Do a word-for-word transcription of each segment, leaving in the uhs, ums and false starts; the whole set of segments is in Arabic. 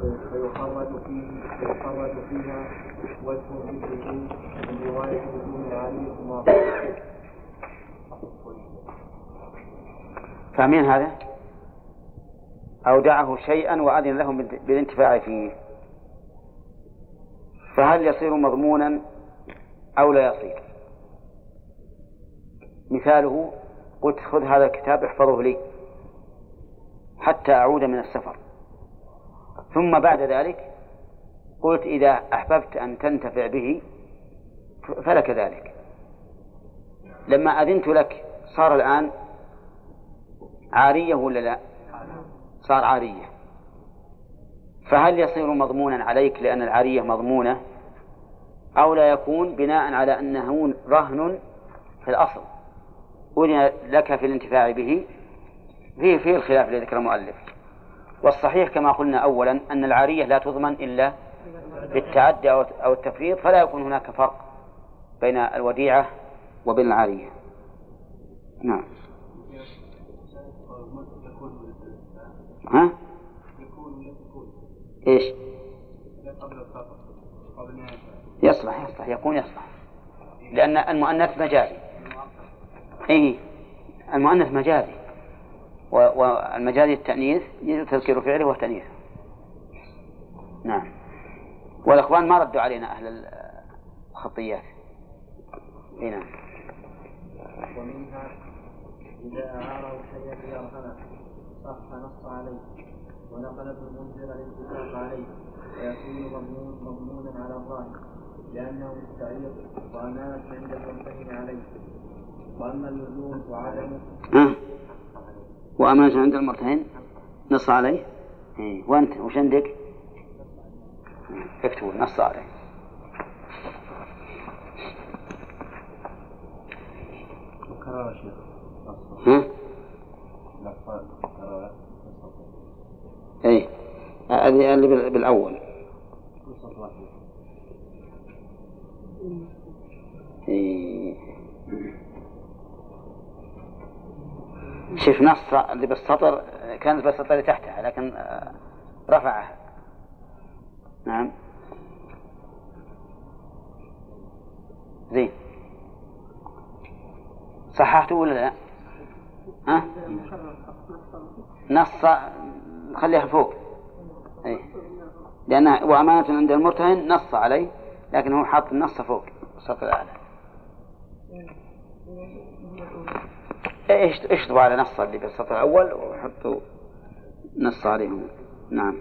فيخرج فيه فيخرج فيها وجه مثله من رواية لزوم العالية الماضية. فاهمين هذا؟ أودعه شيئا وأذن لهم بالانتفاع فيه، فهل يصير مضمونا أو لا يصير؟ مثاله: قلت خذ هذا الكتاب احفظه لي حتى أعود من السفر، ثم بعد ذلك قلت إذا أحببت أن تنتفع به فلك ذلك. لما أذنت لك صار الآن عارية ولا لا؟ صار عارية. فهل يصير مضمونا عليك لأن العارية مضمونة، أو لا يكون بناء على أنه رهن في الأصل أذن لك في الانتفاع به؟ فيه فيه الخلاف الذي ذكر المؤلف. والصحيح كما قلنا أولا أن العارية لا تضمن إلا بالتعدي أو التفريط، فلا يكون هناك فرق بين الوديعة وبين العارية. نعم. ها؟ إيش؟ يصلح يصلح يكون يصلح، لأن المؤنث مجازي. إيه المؤنث مجازي، والمجازي التأنيث تذكر فعله وتأنيثه. نعم. والأخوان ما ردوا علينا أهل الخطيات. إيه نعم. ومنها إذا أعاره شيئا ليرهنه صح نص عليه ونقل ابن المنذر الاتفاق عليه ويكون مضمون مضمونا على الظاهر لأنه مستعير وأمانة عند المرتهن عليه. وأما اللزوم وعدمه أه؟ وأمانة عند المرتهن نص عليه. إيه. وأنت وش عندك؟ اكتبوا نص عليه. مكرر شيء. ها؟ ايه هذه اللي بالاول. إيه. شوف نص اللي بالسطر كانت بالسطر اللي تحتها لكن رفعها. نعم زين. صححته ولا لا؟ ها؟ نص خليها فوق. أي. لأن وأمانة عند المرتهن نص عليه، لكن هو حاط النص فوق السطر الأعلى. إيش إيش تبغى على نص اللي بالسطر الأول وحطوا نص عليهم. نعم.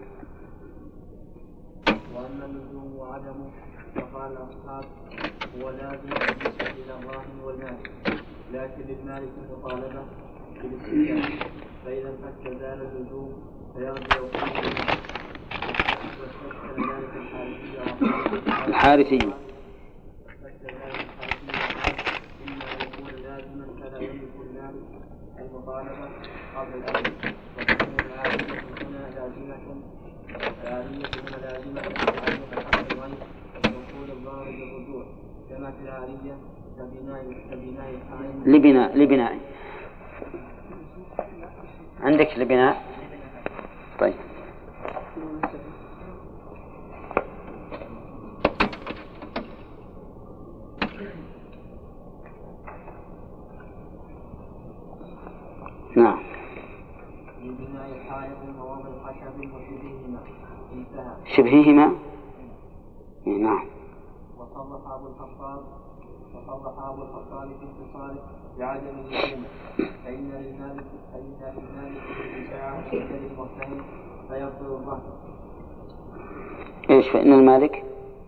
وأما اللزوم وعدمه فقال الأصحاب هو لازم بالنسبة إلى الراهن والمال، لكن للمالك المطالبة بالاستئجار، فإذا انفك زال اللزوم فيرجع فيه واستشكل ذلك الحارثية الحارثية إما يكون لازما فلا يملك المالك المطالبة قبل الأمر، وتكون العارية هنا لازمة العارية هنا لازمة عن حق الغير وصول الضار بالرجوع كما في العارية كبناء كبناء حائل لبناء لبناء عندك لبناء. طيب نعم. لبناء حائط ووضع خشب وشبههما انتهى. شبههما نعم. وصرح أبو الخطاب وصرح أبو الخطاب في اتصاله بعدم اللزوم، فإن للمالك فإن للمالك الانتفاع عند المرتهن فيبطل الرهن. إيش فإن المالك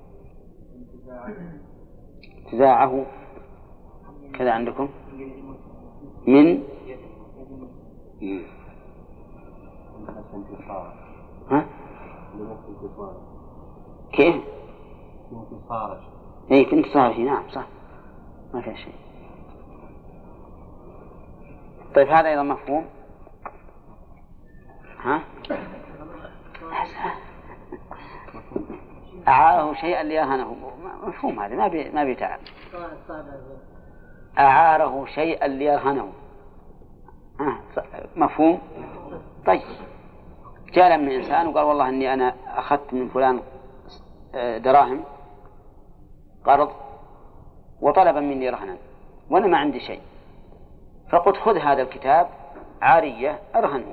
انتزاعه كذا عندكم من ها؟ كيف؟ اي كنت صار نعم صح ما في شيء. طيب هذا ايضا مفهوم. ها؟ أعاره شيئا ليرهنه مفهوم هذا ما بي ما بيتعب. أعاره شيئا ليرهنه ها مفهوم. طيب جاء من إنسان وقال والله إني أنا أخذت من فلان دراهم قرض وطلب مني رهنا وأنا ما عندي شيء، فقلت خذ هذا الكتاب عارية أرهنه.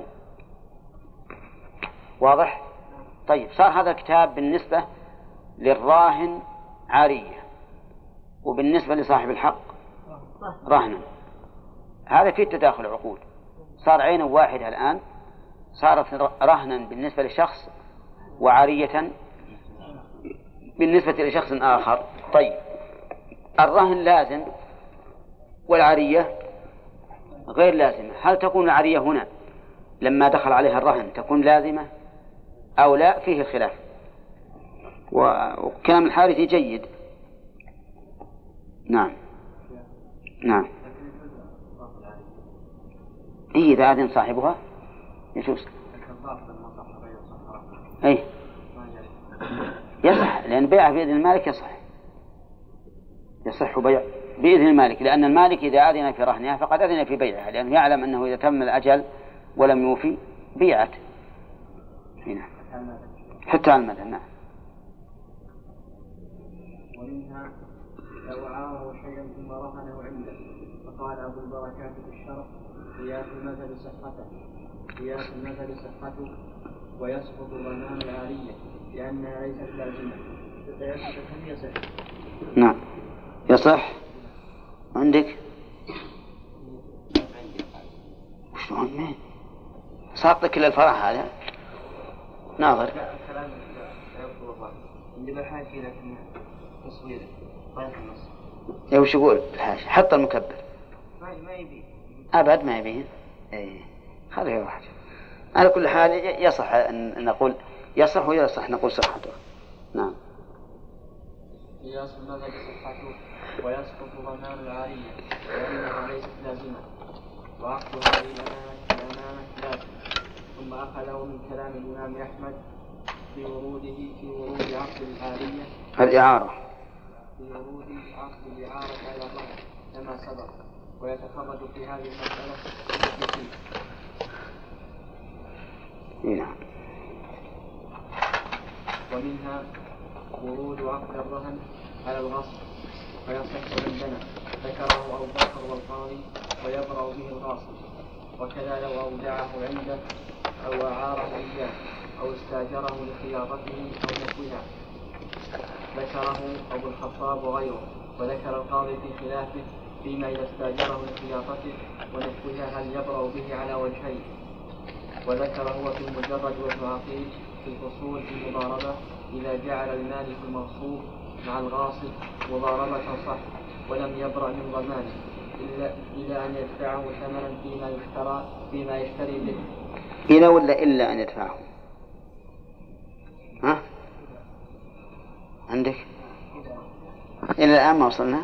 واضح؟ طيب صار هذا الكتاب بالنسبة للراهن عارية وبالنسبة لصاحب الحق رهنا. هذا فيه تداخل عقود، صار عين واحدة الآن، صارت رهنا بالنسبة لشخص وعارية بالنسبة لشخص آخر. طيب الرهن لازم والعارية غير لازمة، هل تكون العارية هنا لما دخل عليها الرهن تكون لازمة أو لا؟ فيه الخلاف، وكلام الحارثي جيد. نعم نعم إيه إذا أذن صاحبها يجوز. أي يصح، لأن بيعه بإذن المالك يصح يصح بيع بإذن المالك، لأن المالك إذا أذن في رهنها فقد أذن في بيعها، لأنه يعلم أنه إذا تم الأجل ولم يوفي بيعت هنا حتى على المدى. نعم. ومنها لو عاره شيئا ثم رهنه عنده فقال أبو البركات في الشرع قياس المثل صحته قياس المثل صحته ويسقط ضمان العارية لأنها ليست لازمة فيصح يصح. نعم يصح. عندك شلون مين صارت كل الفرح هذا ناظر الكلام عندما حاشي لكن تصويره ما يخلص. يا وش يقول الحاشي؟ حط المكبر. ما يبي أبد ما يبين. إيه خليه واحد. على كل حال يصح أن نقول يصح ويصح نقول صحته. نعم. قياس المذهب صحته ويسقط ضمان العارية لأنها ليست لازمة وعقد هذه الأمانة لازم. ثم أخذه من كلام الإمام أحمد في وروده في ورود عقد العارية الإعارة في ورود عقد الإعارة على الرهن كما سبق، ويتخرج في هذه المسألة كثير. نعم. ومنها ورود عقد الرهن على الغصب فيصح عندنا ذكره أبو بكر والقاضي ويبرأ به الغاصب، وكذا لو أودعه عنده أو أعاره إياه أو استاجره لخياطته أو نحوها ذكره أبو الخطاب وغيره. وذكر القاضي في خلافه فيما إذا استاجره لخياطته ونحوها هل يبرأ به على وجهين، وذكر هو في المجرد وابن عقيل في الفصول في المضاربة إذا جعل المالك المغصوب مع الغاصب مضاربة صح ولم يبرأ من ضمانه إلا, إلا أن يدفعه ثمنا فيما يشترى فيما يشتري به. إلا ولا إلا أن يدفعه؟ ها؟ عندك؟ إلى الآن ما وصلنا؟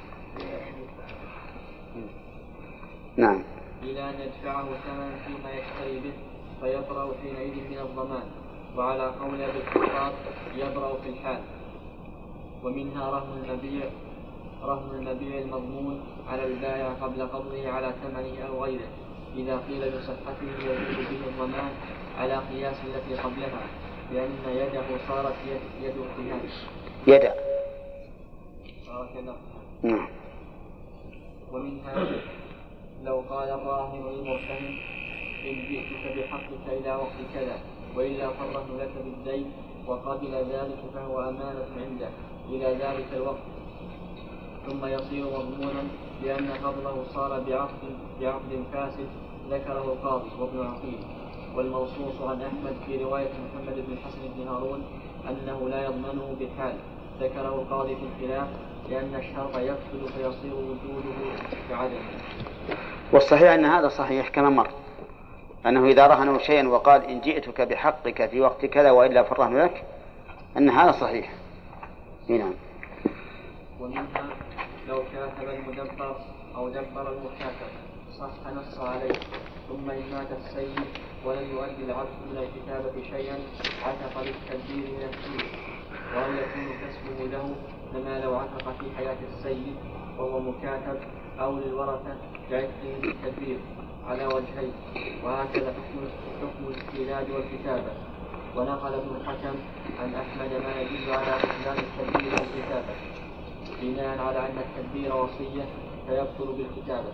نعم. إلى أن يدفعه ثمنا فيما يشتري به فيبرأ حينئذ من الضمان، وعلى قول أبي الخطاب يبرأ في الحال. ومنها رهن المبيع رهن المبيع المضمون على البائع قبل قبضه على ثمنه أو غيره إذا قيل بصحته يجوز به الضمان على قياس التي قبلها، لأن يده صارت يد ارتهان يدا صارت يده. نعم. ومنها لو قال الراهن للمرتهن إن جئتك بحقك إلى وقت كذا وإلا فرهن لك بالدين وقبل ذلك فهو أمانة عنده إلى ذلك الوقت ثم يصير مضمونا لأن قبضه صار بعقد, بعقد فاسد ذكره القاضي وابن عقيل. والموصوص عن أحمد في رواية محمد بن الحسن بن هارون أنه لا يضمنه بحال ذكره القاضي في الخلاف لأن الشرط يفسد فيصير وجوده بعدم. والصحيح أن هذا صحيح كما مر أنه إذا رهنوا شيئا وقال إن جئتك بحقك في وقت كذا وإلا فرهن لك أن هذا صحيح. نعم. ومنها لو كاتب المدبر أو دبر المكاتب صح نص عليه ثم إن مات السيد ولم يؤدي العبد من الكتابة شيئا عتق للتدبير من السيد، وأن يكون كسبه له كما لو عتق في حياة السيد وهو مكاتب أو للورثة بعتقه للتدبير على وجهين، وهكذا حكم حكم الاستيلاد والكتابة. ونقل ابن الحكم عن أحمد ما يدل على بطلان التدبير والكتابة بناء على أن التدبير وصية فيبطل بالكتابة.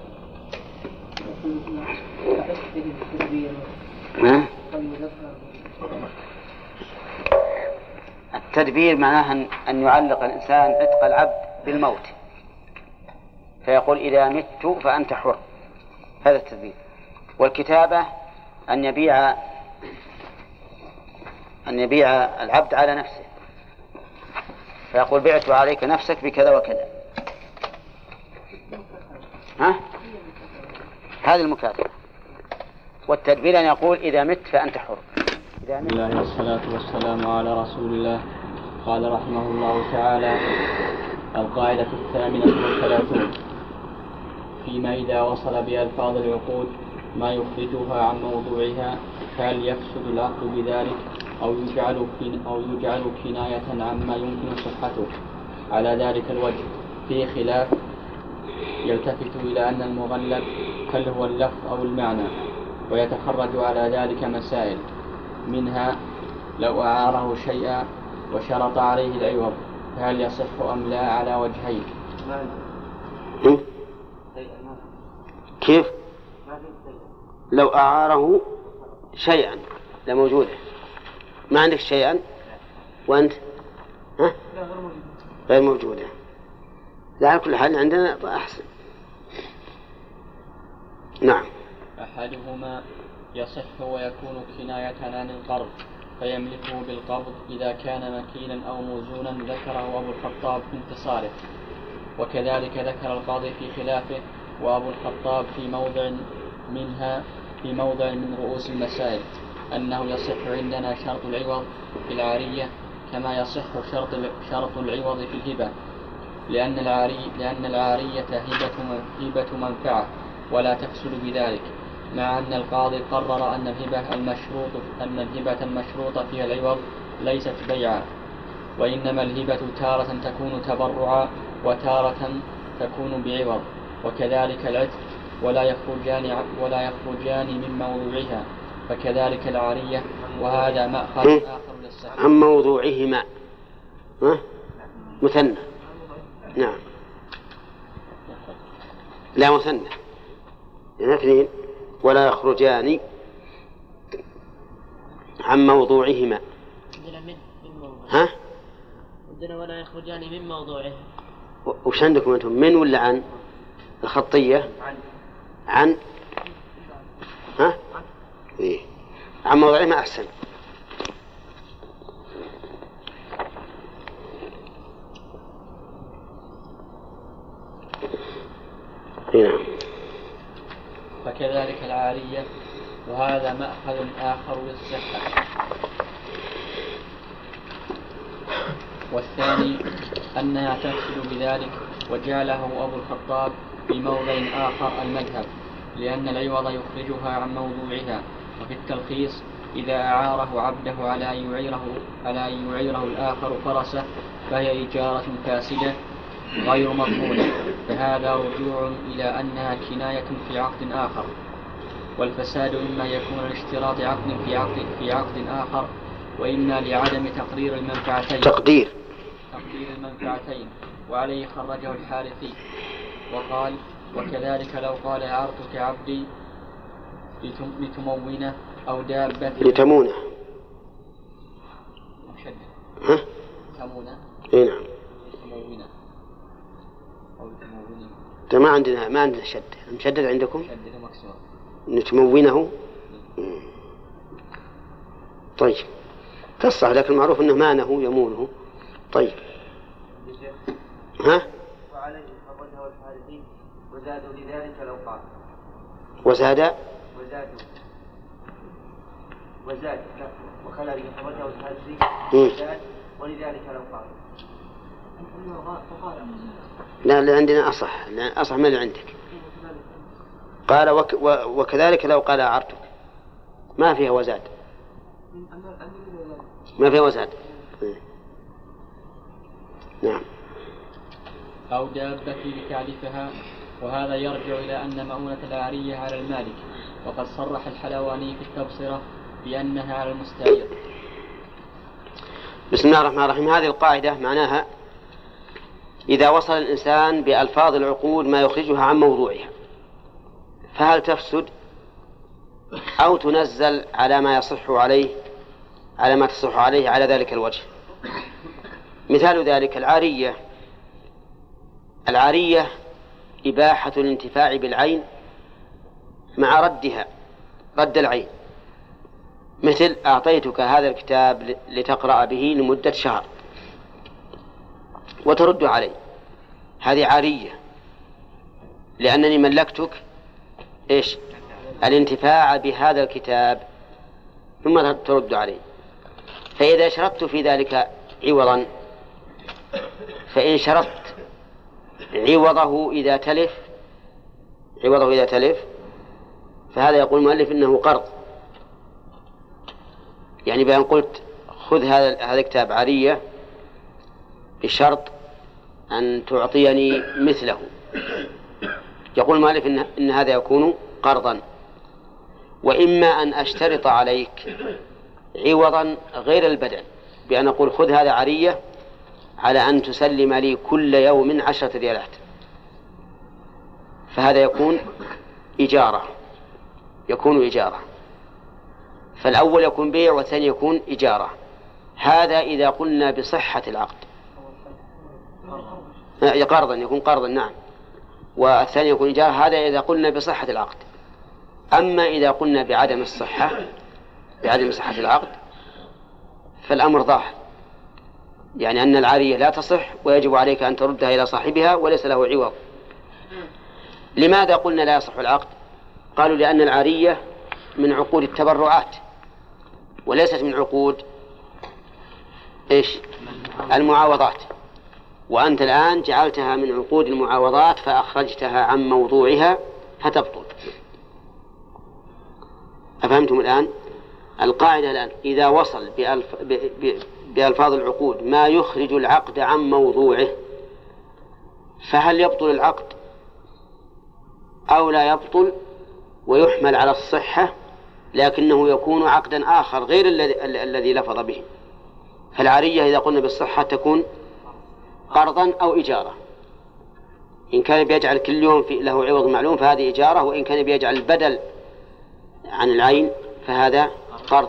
التدبير معناه أن يعلق الإنسان عتق العبد بالموت، فيقول إذا مت فأنت حر، هذا التدبير. والكتابة أن يبيع أن يبيع العبد على نفسه، فيقول بعت عليك نفسك بكذا وكذا. ها؟ هذه المكاتبة. والتدبير أن يقول إذا مت فأنت حر. بسم الله والصلاة والسلام على رسول الله. قال رحمه الله تعالى: القاعدة الثامنة والثلاثون فيما إذا وصل بألفاظ العقود ما يخرجها عن موضوعها، فهل يفسد العقد بذلك أو يجعل أو يجعل كناية عما يمكن صحته على ذلك الوجه؟ في خلاف يلتفت إلى أن المغلب هل هو اللفظ أو المعنى، ويتخرج على ذلك مسائل، منها لو أعاره شيئا وشرط عليه العوض فهل يصح أم لا على وجهين. كيف؟ لو أعاره شيئا لموجوده، ما عندك شيئا وأنت ها؟ غير موجودة، لا على كل حال عندنا أحسن. نعم. أحدهما يصح ويكون كناية عن القرض فيملكه بالقبض إذا كان مكيلا أو موزونا، ذكره أبو الخطاب في انتصاره، وكذلك ذكر القاضي في خلافه وأبو الخطاب في موضع منها في موضع من رؤوس المسائل أنه يصح عندنا شرط العوض في العارية كما يصح شرط شرط العوض في الهبة، لأن العاري لأن العارية هبة هبة منفعة ولا تفسد بذلك، مع أن القاضي قرر أن الهبة المشروط أن الهبة المشروطة فيها العوض ليست بيعا، وإنما الهبة تارة تكون تبرعا وتارة تكون بعوض، وكذلك العتق ولا يخرجان ولا يخرجان من موضوعها، فكذلك العارية، وهذا مأخذ آخر للصحيح. عن موضوعهما مثنى. نعم. لا مثنى اثنين ولا يخرجان عن موضوعهما. ها؟ عندنا ولا يخرجان من موضوعه. وش عندكم أنتم، من ولا عن؟ الخطية عن. ها؟ إيه. عن موضوعهما أحسن. هنا. فكذلك العارية، وهذا مأخذ آخر للصحة. والثاني أنها تفسد بذلك، وجعله أبو الخطاب في موضع آخر المذهب، لأن العوض يخرجها عن موضوعها. وفي التلخيص إذا أعاره عبده على أن يعيره على أن يعيره الآخر فرسه فهي إجارة فاسدة غير مضمونة، فهذا رجوع إلى أنها كناية في عقد آخر. والفساد إما يكون لاشتراط عقد في عقد في عقد آخر، وإما لعدم تقرير المنفعتين تقدير تقدير المنفعتين، وعليه خرجه الحارثي وقال: وكذلك لو قال أعرتك عبدي لتمونه أو دابة لتمونه. ها؟ تمونه. إيه نعم. لتمونه أو لتمونه. ما عندنا ما عندنا شد، مشدد عندكم؟ شدد مكسور. نتمونه. طيب تصح، لكن معروف أنه مانه يمونه. طيب. ها؟ وعليه خرجه الحارثي وزادوا لذلك لو قال. وزاد وزادوا وزاد لا وكذلك خرجه الحارثي وزاد ولذلك لو قال. لا اللي عندنا أصح، أصح من اللي عندك. قال وك وكذلك لو قال أعرتك، ما فيها وزاد، ما فيها وزاد. نعم. أو دابة لتعرفها وهذا يرجع إلى أن مؤونة العارية على المالك، وقد صرح الحلواني في التبصرة بأنها على المستعير. بسم الله الرحمن الرحيم. هذه القاعدة معناها إذا وصل الإنسان بألفاظ العقود ما يخرجها عن موضوعها فهل تفسد أو تنزل على ما يصح عليه على ما تصح عليه على ذلك الوجه. مثال ذلك العارية. العارية إباحة الانتفاع بالعين مع ردها، رد العين، مثل أعطيتك هذا الكتاب لتقرأ به لمدة شهر وترد علي، هذه عارية لأنني ملكتك إيش؟ الانتفاع بهذا الكتاب ثم ترد علي. فإذا شرطت في ذلك عوضا، فإن شرطت عوضه إذا تلف عوضه إذا تلف فهذا يقول المؤلف إنه قرض. يعني بأن قلت خذ هذا هذا الكتاب عارية بشرط أن تعطيني مثله، يقول المؤلف إن, إن هذا يكون قرضا. وإما أن أشترط عليك عوضا غير البدل بأن أقول خذ هذا عارية على أن تسلم لي كل يوم عشرة ريالات، فهذا يكون إجارة يكون إجارة فالأول يكون بيع والثاني يكون إجارة. هذا إذا قلنا بصحة العقد، قرضا يكون قرضا نعم، والثاني يكون إجارة، هذا إذا قلنا بصحة العقد. أما إذا قلنا بعدم الصحة بعدم صحة العقد فالأمر ظاهر، يعني أن العارية لا تصح ويجب عليك أن تردها إلى صاحبها وليس له عوض. لماذا قلنا لا يصح العقد؟ قالوا لأن العارية من عقود التبرعات وليست من عقود إيش؟ المعاوضات، وأنت الآن جعلتها من عقود المعاوضات فأخرجتها عن موضوعها فتبطل. أفهمتم الآن؟ القاعدة الآن إذا وصل بألف بألفاظ العقود ما يخرج العقد عن موضوعه فهل يبطل العقد أو لا يبطل ويحمل على الصحة، لكنه يكون عقدا آخر غير الذي الذي لفظ به. فالعارية إذا قلنا بالصحة تكون قرضا أو إجارة، إن كان بيجعل كل يوم في له عوض معلوم فهذه إجارة، وإن كان بيجعل البدل عن العين فهذا قرض.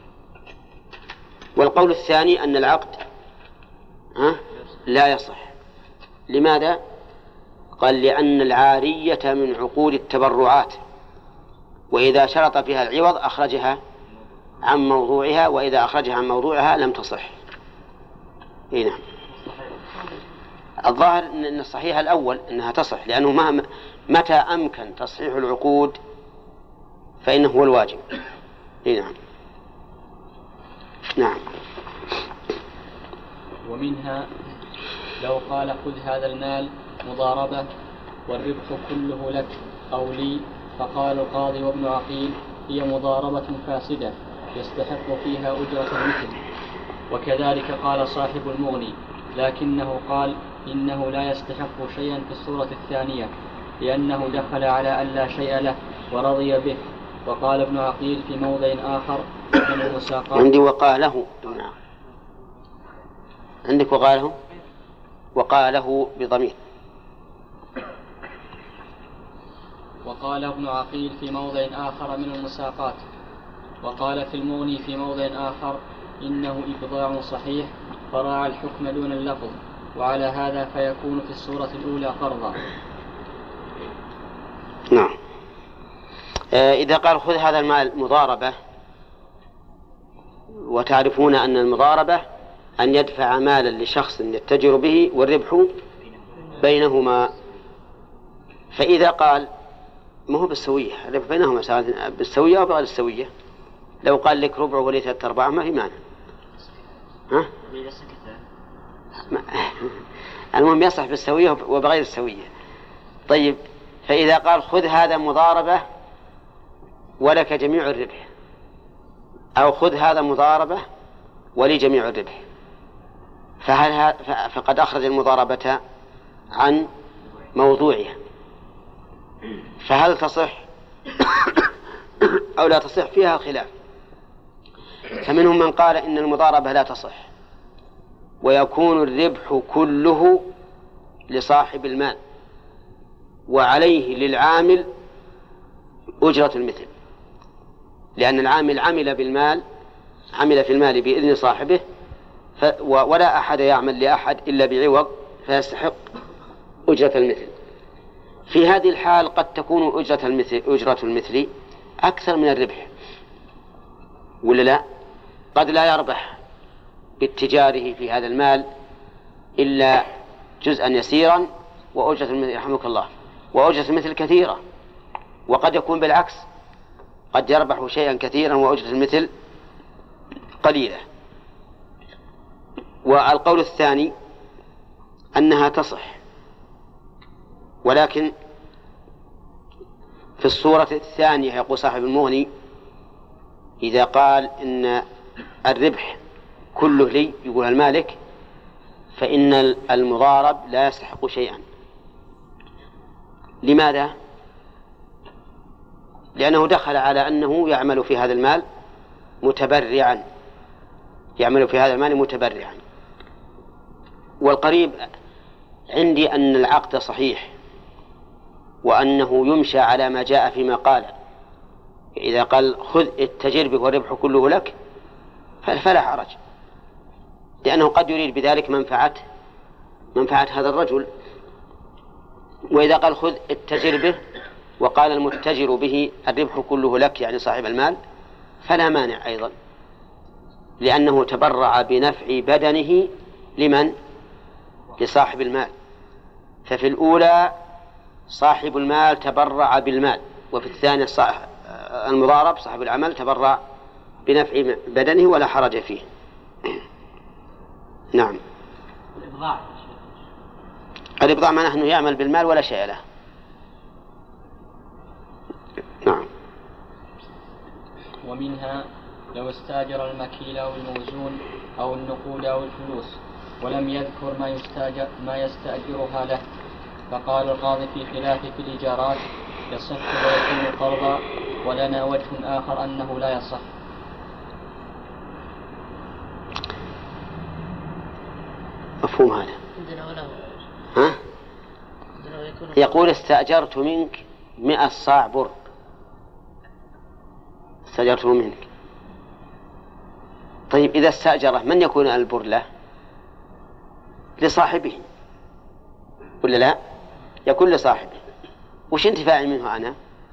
والقول الثاني أن العقد ها لا يصح. لماذا؟ قال لأن العارية من عقود التبرعات، وإذا شرط فيها العوض أخرجها عن موضوعها، وإذا أخرجها عن موضوعها لم تصح. هنا الظاهر أن الصحيح الأول أنها تصح، لأنه مهما متى أمكن تصحيح العقود فإنه هو الواجب. نعم نعم. ومنها لو قال خذ هذا المال مضاربة والربح كله لك أو لي، فقال القاضي وابن عقيل هي مضاربة فاسدة يستحق فيها أجرة المثل. وكذلك قال صاحب المغني، لكنه قال إنه لا يستحق شيئا في الصورة الثانية لأنه دخل على أن لا شيء له ورضي به. وقال ابن عقيل في موضع آخر من المساقات. عندي وقاله عندك وقاله وقاله بضمير. وقال ابن عقيل في موضع آخر من المساقات. وقال في المغني في موضع آخر إنه إبضاع صحيح فراعى الحكم دون اللفظ، وعلى هذا فيكون في الصورة الأولى قرضا. نعم. إذا قال خذ هذا المال مضاربة، وتعرفون أن المضاربة أن يدفع مالا لشخص يتجر به والربح بينهما، فإذا قال ما هو بالسوية، الربح بينهما بالسوية أو بغير السوية، لو قال لك ربع ولي ثلاثة أرباع ما في مانع. ها؟ المهم يصح بالسوية وبغير السوية. طيب، فإذا قال خذ هذا مضاربة ولك جميع الربح، أو خذ هذا مضاربة ولي جميع الربح، فهل فقد أخرج المضاربة عن موضوعها، فهل تصح أو لا تصح فيها خلاف. فمنهم من قال إن المضاربة لا تصح ويكون الربح كله لصاحب المال وعليه للعامل أجرة المثل، لأن العامل عمل بالمال عمل في المال بإذن صاحبه ف ولا أحد يعمل لأحد إلا بعوض فيستحق أجرة المثل. في هذه الحال قد تكون أجرة المثل, أجرة المثل أكثر من الربح ولا لا؟ قد لا يربح باتجاره في هذا المال إلا جزءا يسيرا وأجرة المثل رحمك الله وأجرة المثل كثيرة، وقد يكون بالعكس قد يربح شيئا كثيرا وأجرة المثل قليلة. والقول الثاني أنها تصح، ولكن في الصورة الثانية يقول صاحب المغني إذا قال إن الربح كله لي يقول المالك فإن المضارب لا يستحق شيئا. لماذا؟ لأنه دخل على أنه يعمل في هذا المال متبرعا يعمل في هذا المال متبرعا. والقريب عندي أن العقد صحيح وأنه يمشى على ما جاء فيما قال. إذا قال خذ اتجر به والربح كله لك فلا حرج، لأنه قد يريد بذلك منفعة منفعة هذا الرجل. وإذا قال خذ اتجر به وقال المتجر به الربح كله لك يعني صاحب المال فلا مانع أيضا، لأنه تبرع بنفع بدنه لمن؟ لصاحب المال. ففي الأولى صاحب المال تبرع بالمال، وفي الثانية المضارب صاحب العمل تبرع بنفع بدنه ولا حرج فيه. نعم. الإبضاع الإبضاع معناه أنه يعمل بالمال ولا شيء له. نعم. ومنها لو استاجر المكيل أو الموزون أو النقود أو الفلوس ولم يذكر ما يستاجر ما يستأجرها له، فقال القاضي في خلاف في الإيجارات يصح ويكون قرضا، ولنا وجه آخر أنه لا يصح. مفهوم هذا؟ عندنا ولا ها؟ يقول استأجرت منك مئة صاع بر، استأجرته منك. طيب إذا استأجره من يكون البر له؟ لصاحبه ولا لا؟ يكون لصاحبه. وش انتفاعي منه أنا؟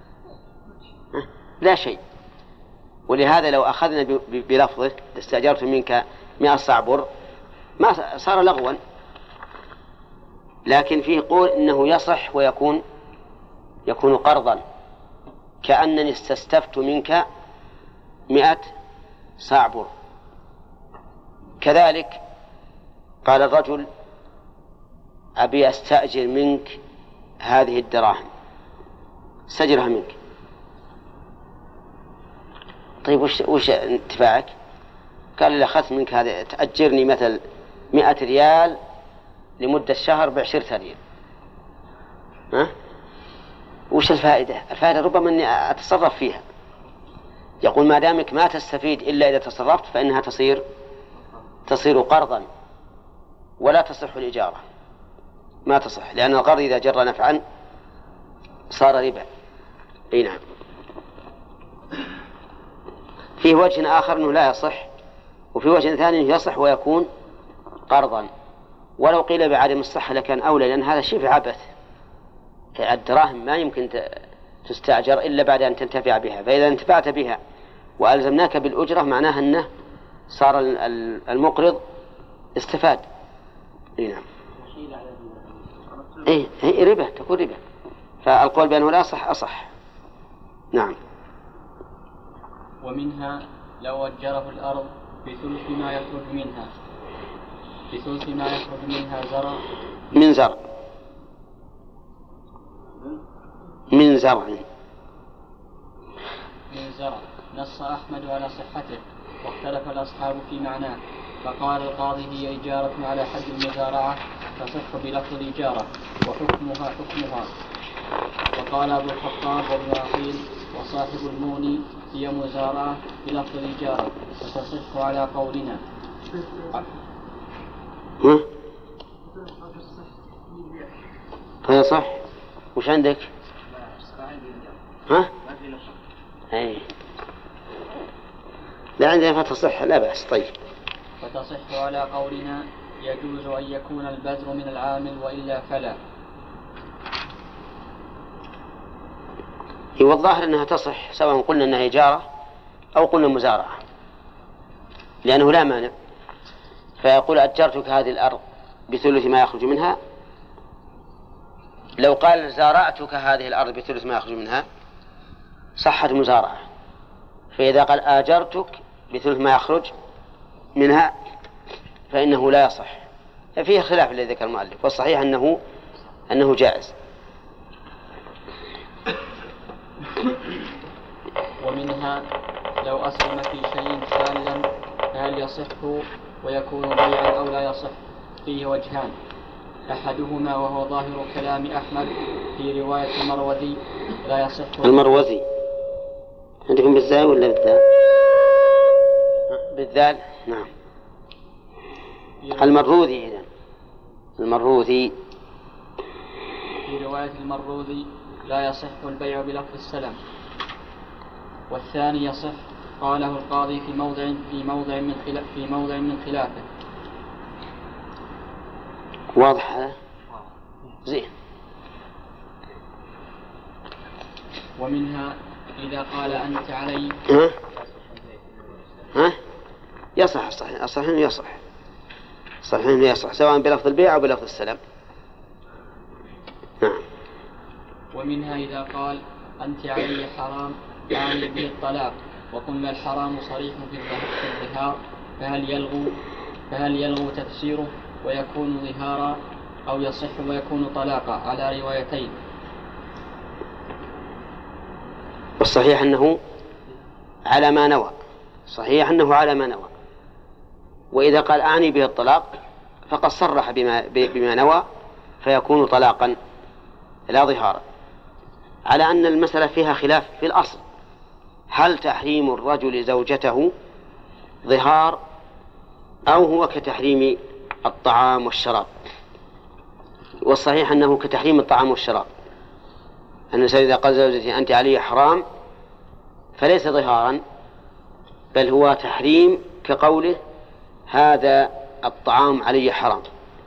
لا شيء. ولهذا لو أخذنا بلفظه استأجرت منك مئة صاع بر ما صار لغوا، لكن فيه قول إنه يصح ويكون يكون قرضا، كأنني استستفت منك مئة صاع بر. كذلك قال الرجل أبي أستأجر منك هذه الدراهم، استأجرها منك. طيب وش, وش انتفاعك؟ قال لي أخذت منك هذا تأجرني مثل مئة ريال لمدة شهر بعشرة ريال. ها؟ وش الفائدة؟ الفائدة ربما أني أتصرف فيها. يقول ما دامك ما تستفيد إلا إذا تصرفت فإنها تصير تصير قرضا ولا تصح الإجارة، ما تصح، لأن القرض إذا جر نفعا صار ربا. أي نعم. فيه وجه آخر أنه لا يصح، وفي وجه ثاني أنه يصح ويكون قرضا. ولو قيل بعدم الصحة لكان أولى، لأن هذا شيء في عبث. الدراهم ما يمكن تستأجر إلا بعد أن تنتفع بها، فإذا انتفعت بها وألزمناك بالأجرة معناها أنه صار المقرض استفاد. إيه نعم. إيه هي ربا، تكون ربا. فالقول بأنه لا صح أصح. نعم. ومنها لو أجره الأرض بثلث ما يخرج منها بثلث ما يخرج منها زرع من زرع من زرع من زرع نص أحمد على صحته، واختلف الأصحاب في معناه، فقال القاضي هي إجارة على حد المزارعة تصح بلفظ الإجارة وحكمها حكمها وقال أبو الخطاب وابن عقيل وصاحب المغني هي مزارعة بلفظ الإجارة وتصح على قولنا. ها؟ هذا صح. وش عندك؟ ها؟ أي. لا عندنا فتصح لا بأس. طيب. وتصح على قولنا يجوز أن يكون البذر من العامل وإلا فلا. هو الظاهر أنها تصح سواء قلنا أنها إجارة أو قلنا مزارعة، لأنه لا مانع. فيقول أجرتك هذه الأرض بثلث ما يخرج منها. لو قال زارعتك هذه الأرض بثلث ما يخرج منها صحت مزارعة. فإذا قال آجرتك بثلث ما يخرج منها فإنه لا يصح. ففيه خلاف الذي ذكر المؤلف، والصحيح أنه أنه جائز. ومنها لو أسلم في شيء شالا فهل يصح ويكون بيعا أو لا يصح؟ فيه وجهان، أحدهما وهو ظاهر كلام أحمد في رواية المروزي لا يصح. المروزي عندكم بالزاي ولا بالذال؟ بالذال. نعم. المروذي إذن المروذي في رواية المروذي لا يصح البيع بلفظ السلام. والثاني يصح قاله القاضي في موضع في موضع من خلاف في موضع من خلافه. واضح هذا؟ زين. ومنها إذا قال أنت علي. ها؟ ها؟ يصح. الصحيح الصحيح يصح. صحيح يصح سواء بلفظ البيع أو بلفظ السلام. نعم. ومنها إذا قال أنت علي حرام يعني به الطلاق، وقلنا الحرام صريح في الظهار، فهل يلغو فهل يلغو تفسيره ويكون ظهارا أو يصح ويكون طلاقا على روايتين؟ والصحيح أنه على ما نوى. صحيح أنه على ما نوى. وإذا قال أعني به الطلاق فقد صرح بما, بما نوى فيكون طلاقا لا ظهارا، على أن المسألة فيها خلاف في الأصل. هل تحريم الرجل زوجته ظهار أو هو كتحريم الطعام والشراب؟ والصحيح أنه كتحريم الطعام والشراب. أن الإنسان إذا قال زوجتي أنت علي حرام فليس ظهارا، بل هو تحريم كقوله هذا الطعام علي حرام،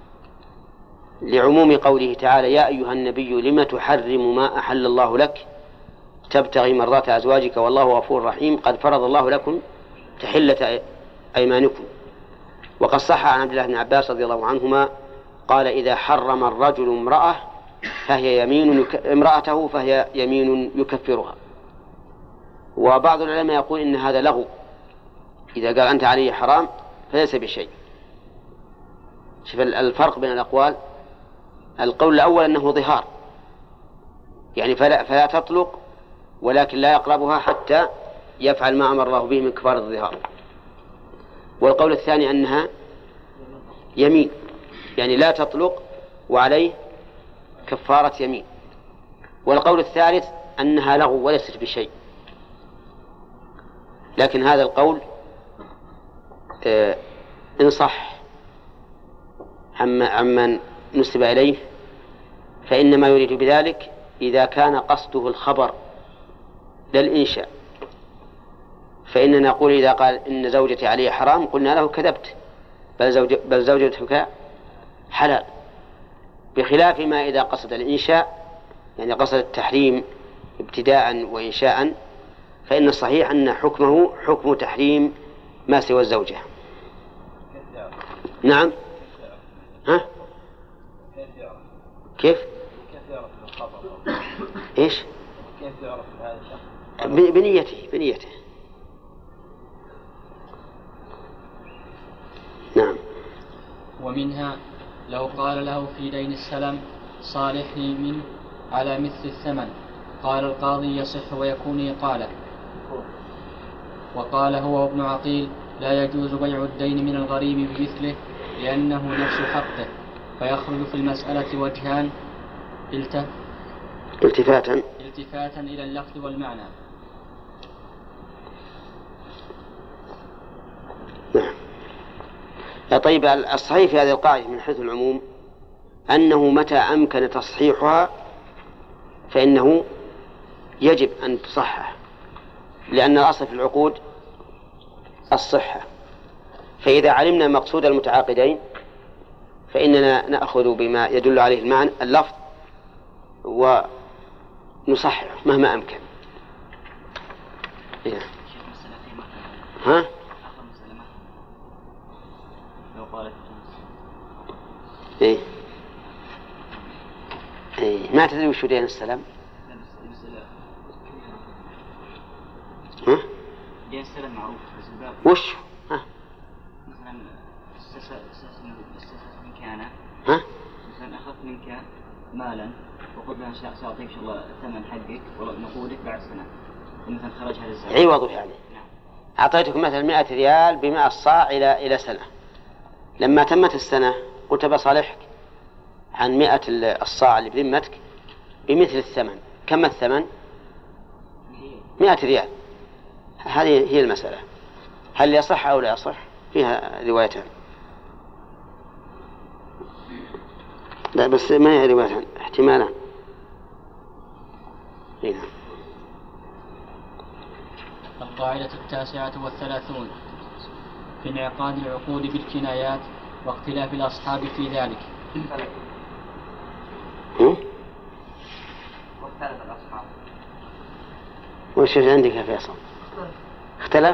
لعموم قوله تعالى يا أيها النبي لم تحرم ما أحل الله لك تبتغي مرضات أزواجك والله غفور رحيم قد فرض الله لكم تحلة أيمانكم. وقد صح عن عبد الله بن عباس رضي الله عنهما قال إذا حرم الرجل امرأة فهي يمين يك... امرأته فهي يمين يكفرها. وبعض العلماء يقول إن هذا لغو، إذا قال أنت علي حرام فليس بشيء. شوف الفرق بين الأقوال. القول الأول أنه ظهار، يعني فلا, فلا تطلق ولكن لا يقربها حتى يفعل ما أمر الله به من كفارة الظهار. والقول الثاني أنها يمين، يعني لا تطلق وعليه كفارة يمين. والقول الثالث أنها لغو وليست بشيء. لكن هذا القول آه إن صح عمن نسب إليه فإنما يريد بذلك إذا كان قصده الخبر للإنشاء. فإننا نقول إذا قال إن زوجتي علي حرام قلنا له كذبت، بل, زوج بل زوجتك حلال، بخلاف ما إذا قصد الإنشاء، يعني قصد التحريم ابتداء وإنشاء، فإن الصحيح أن حكمه حكم تحريم ما سوى الزوجة. نعم. ها؟ كيف؟ إيش؟ بنيته بنيته. نعم. ومنها لو قال له في دين السلم صالحني منه على مثل الثمن، قال القاضي يصح ويكون إقالة. وقال هو ابن عقيل لا يجوز بيع الدين من الغريب بمثله لأنه نفس حقه، فيخرج في المسألة وجهان التف التفاتا التفاتا إلى اللفظ والمعنى. نعم. طيب الصحيح في هذه القاعدة من حيث العموم أنه متى أمكن تصحيحها فإنه يجب أن تصحح، لأن الأصل في العقود الصحة. فإذا علمنا مقصود المتعاقدين فإننا نأخذ بما يدل عليه المعنى اللفظ ونصحح مهما أمكن. إيه. ها؟ إيه؟ إيه. ما تدري وش دين السلام؟ ها؟ دين السلام معروف. وش؟ ها؟ مثلا استسلم من كان ها؟ مثلا أخذت منك مالا وقلت له سأعطيك إن شاء الله الثمن حقك ونقودك بعد سنة مثلا خرج هذا الزمن. عوض يعني. نعم. أعطيتك مثلا مئة ريال بمئة صاع إلى إلى سنة. لما تمت السنة قلت بصالحك عن مئة الصاع اللي بذمتك بمثل الثمن. كم الثمن؟ مئة ريال. هذه هي المسألة. هل يصح أو لا يصح؟ فيها روايتان. لا بس ما هي روايتان، احتمالان. هنا. القاعدة التاسعة والثلاثون في انعقاد العقود بالكنايات واختلاف الأصحاب في ذلك. واختلف الأصحاب. وش عندك يا فيصل؟ اختلف؟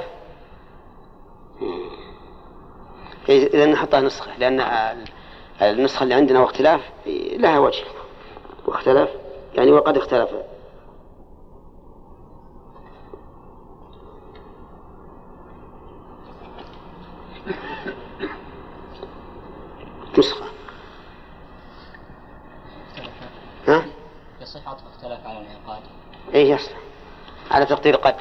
إذا نحطها نسخة، لأن النسخة اللي عندنا واختلاف لها وجه. واختلف يعني وقد اختلف. نسخة. ها؟ يصح عطف اختلاف على الانعقاد. إيه يصح على تقدير قد.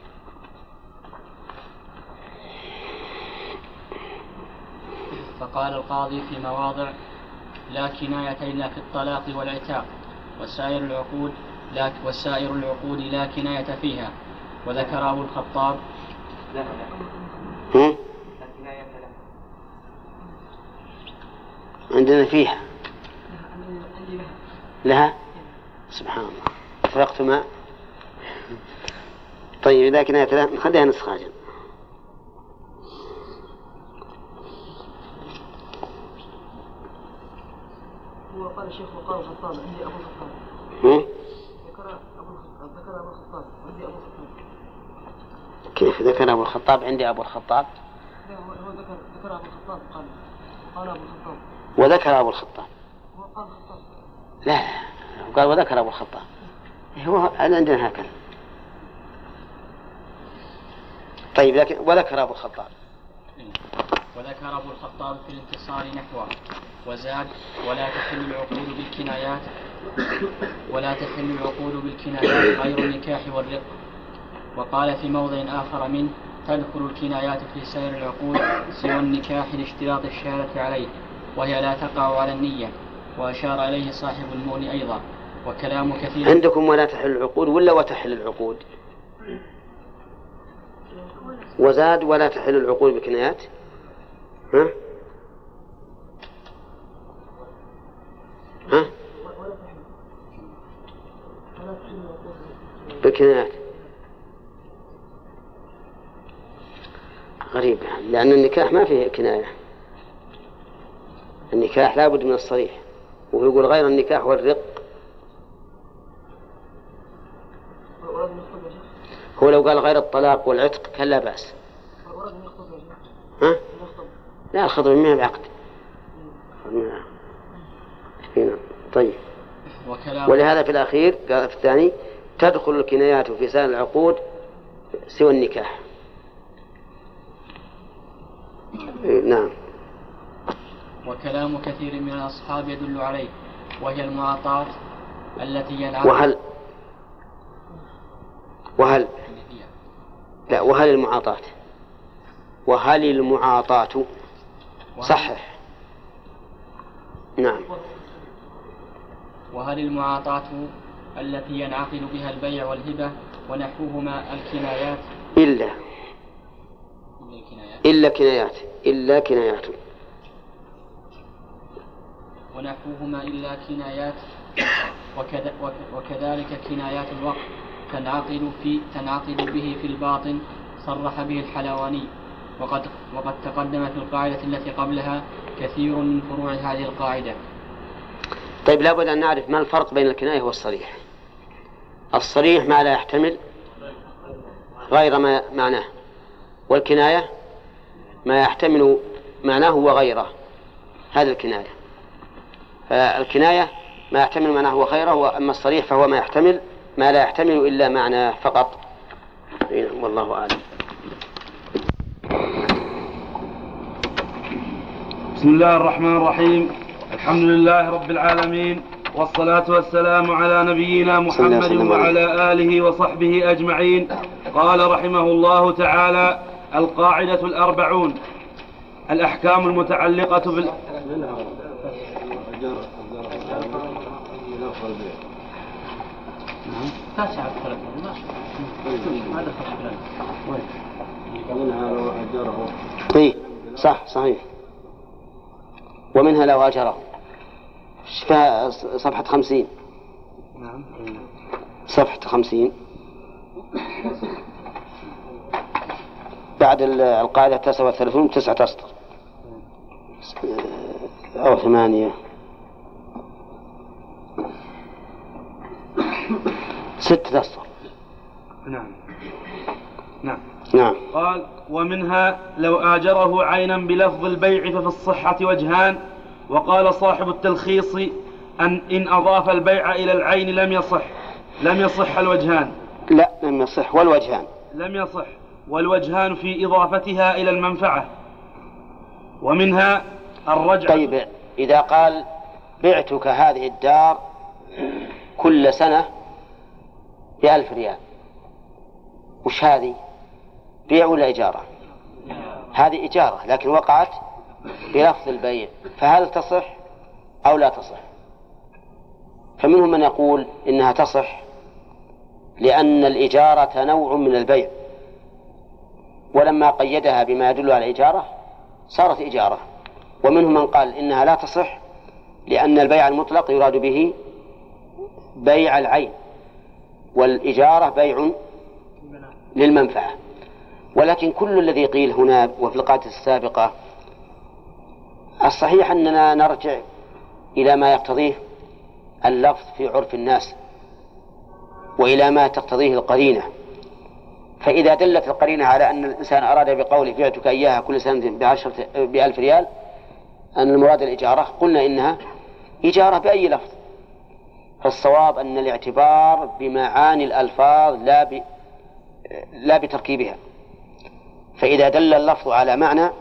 فقال القاضي في مواضع: لا كناية إلا في الطلاق والعتاق، وسائر العقود لا وسائر العقود لا كناية فيها. وذكر أبو الخطاب لا هم؟ لا كناية لا. عندنا فيها لها. سبحان الله اتفقتما. طيب إذا كناية لا نخليها نسخة أجل. وقال الشيخ وقال الخطاب عندي أبو الخطاب. هم؟ ذكر أبو الخطاب ذكر أبو الخطاب عندي أبو الخطاب. كيف ذكر أبو الخطاب عندي أبو الخطاب؟ لا هو ذكر ذكر أبو الخطاب قال قال أبو الخطاب. وذكر أبو الخطاب. هو قال الخطاب. لا قال وذكر أبو الخطاب. هو عندنا هكذا. طيب لكن وذكر أبو الخطاب. وذكر أبو الخطاب في الانتصار نحوه وزاد: ولا تحل العقود بالكنايات ولا تحل العقود بالكنايات غير النكاح والرق. وقال في موضع آخر منه: تدخل الكنايات في سائر العقود سوى النكاح لاشتراط الشهادة عليه، وهي لا تقع على النية. وأشار إليه صاحب المغني أيضا. وكلام كثير. عندكم ولا تحل العقود ولا وتحل العقود؟ وزاد ولا تحل العقود بالكنايات. ها؟ ها؟ بالكنايات. غريب لأن النكاح ما فيه كناية. النكاح لابد من الصريح، وهو يقول غير النكاح والرق. هو لو قال غير الطلاق والعتق كان لا بأس. ها؟ لا الخطب من العقد. هنا. طيب. ولهذا في الأخير قال في الثاني: تدخل الكنايات في سائر العقود سوى النكاح. نعم. وكلام كثير من الأصحاب يدل عليه، وهي المعاطاة التي ينعقد. وهل وهل لا وهل المعاطاة وهل المعاطاة صحح. نعم. وهل المعاطاة التي ينعقد بها البيع والهبة ونحوهما الكنايات إلا إلا الكنايات إلا كنايات إلا كنايات ونحوهما إلا كنايات وكذا وكذلك كنايات الوقت تنعقد في تنعقد به في الباطن صرح به الحلواني، وقد وقد تقدم في القاعدة التي قبلها كثير من فروع هذه القاعدة. طيب، لابد أن نعرف ما الفرق بين الكناية والصريح. الصريح ما لا يحتمل غير ما معناه، والكناية ما يحتمل معناه وغيره، هذا الكناية. فالكناية ما يحتمل معناه وغيره، وأما الصريح فهو ما يحتمل ما لا يحتمل إلا معناه فقط. والله أعلم. بسم الله الرحمن الرحيم. الحمد لله رب العالمين، والصلاة والسلام على نبينا محمد وعلى آله وصحبه أجمعين. قال رحمه الله تعالى: القاعدة الأربعون: الأحكام المتعلقة بال إيه صح صحيح. ومنها لو أجره، صفحة خمسين. نعم صفحة خمسين بعد القاعدة تسعة وثلاثون تسعة أسطر أو ثمانية ستة أسطر. نعم نعم نعم. قال: ومنها لو آجره عينا بلفظ البيع ففي الصحة وجهان. وقال صاحب التلخيص: أن إن أضاف البيع إلى العين لم يصح لم يصح الوجهان. لا، لم يصح والوجهان. لم يصح والوجهان في إضافتها إلى المنفعة. ومنها الرجعة. طيب، إذا قال: بعتك هذه الدار كل سنة بألف ريال، وش هذه؟ بيع ولا إجارة؟ هذه إجارة، لكن وقعت بلفظ البيع، فهل تصح أو لا تصح؟ فمنهم من يقول إنها تصح، لأن الإجارة نوع من البيع، ولما قيدها بما يدل على الإجارة صارت إجارة. ومنهم من قال إنها لا تصح، لأن البيع المطلق يراد به بيع العين، والإجارة بيع للمنفعة. ولكن كل الذي قيل هنا وفي القاعدة السابقة الصحيح أننا نرجع إلى ما يقتضيه اللفظ في عرف الناس، وإلى ما تقتضيه القرينة. فإذا دلت القرينة على أن الإنسان أراد بقوله بعتك إياها كل سنة بعشرة بألف ريال أن المراد الإجارة، قلنا إنها إجارة بأي لفظ. فالصواب أن الاعتبار بمعاني الألفاظ لا ب... لا بتركيبها. فإذا دل اللفظ على معنى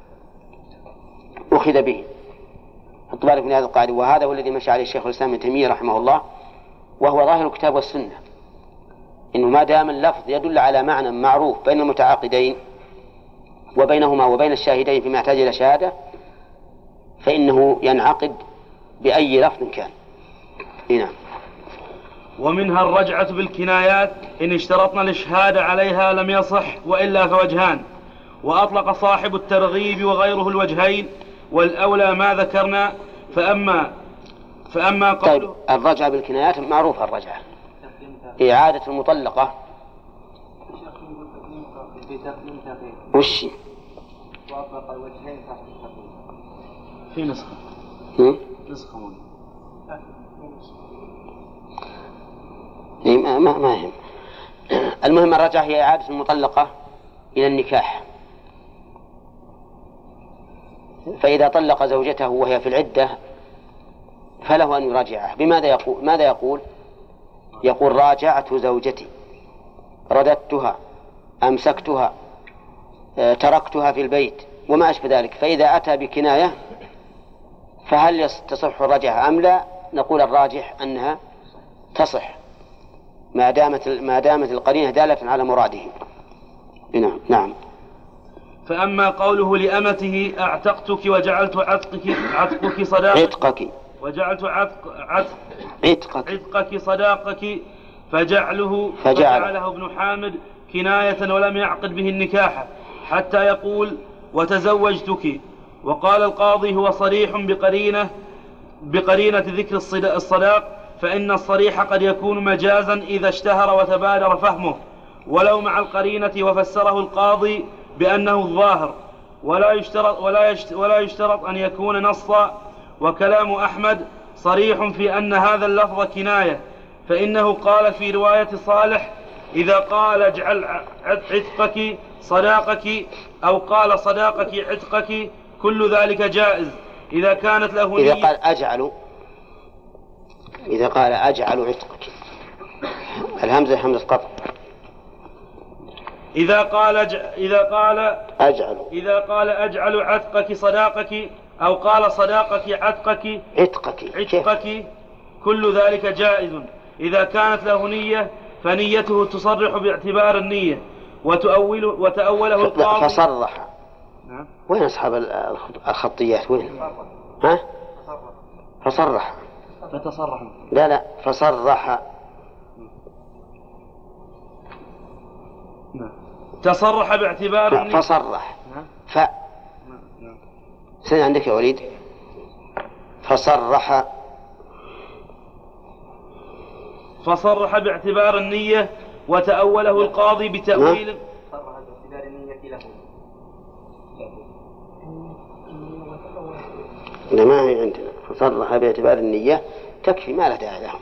أخذ به. حط بالك من هذا القاعدة، وهذا هو الذي مشى عليه الشيخ الإسلام ابن تيمية رحمه الله، وهو ظاهر الكتاب والسنة، إنه ما دام اللفظ يدل على معنى معروف بين المتعاقدين وبينهما وبين الشاهدين فيما يحتاج إلى شهادة، فإنه ينعقد بأي لفظ كان. هنا. ومنها الرجعة بالكنايات: إن اشترطنا الإشهاد عليها لم يصح، وإلا فوجهان. وأطلق صاحب الترغيب وغيره الوجهين، والأولى ما ذكرنا. فأما فأما قوله. طيب، الرجعة بالكنايات معروفة، الرجعة إعادة المطلقة. وش وأطلق الوجهين في نسخة هم؟ نسخة من. ما ما ما يهم. المهم الرجعة هي إعادة المطلقة إلى النكاح. فإذا طلق زوجته وهي في العدة فله أن يراجعها. بماذا يقول؟ ماذا يقول؟ يقول: راجعت زوجتي، رددتها، أمسكتها، تركتها في البيت، وما أشبه ذلك. فإذا أتى بكناية فهل تصح الرجعة أم لا؟ نقول الراجح أنها تصح ما دامت ما دامت القرينة دالة على مراده. نعم نعم. فأما قوله لأمته: أعتقتك وجعلت عتقك عتقك صداقة عتقك وجعلت عتق عتق عتقك عتقك صداقك فجعله, فجعل. فجعله ابن حامد كناية ولم يعقد به النكاح حتى يقول وتزوجتك. وقال القاضي هو صريح بقرينة بقرينة ذكر الصداق، فإن الصريح قد يكون مجازا إذا اشتهر وتبادر فهمه ولو مع القرينة، وفسره القاضي بأنه الظاهر ولا يشترط, ولا يشترط, ولا يشترط أن يكون نصا. وكلام أحمد صريح في أن هذا اللفظ كناية، فإنه قال في رواية صالح إذا قال اجعل عتقك صداقك أو قال صداقك عتقك كل ذلك جائز إذا كانت له نية. إذا قال أجعل إذا قال أجعل عتقك، الهمزة همزة قطع. إذا قال أج... إذا قال أجعل إذا قال أجعل عتقك صداقك أو قال صداقك عتقك عتقك عتقك كل ذلك جائز إذا كانت له نية، فنيته تصرح باعتبار النية وتؤول وتأوله القاضي. فصرح. نعم. وين أصحاب الخطيات وين؟ ها؟ فصرح. فتصرح. لا لا فصرح. نعم. تصرح باعتبار النية. فصرح. نعم. ف سنة عندك يا وليد. فصرح فصرح باعتبار النية وتأوله القاضي بتأويل. صرح باعتبار النية له. لا ما هي عندنا. فصرح باعتبار النية تكفي، ما له داعي لهم.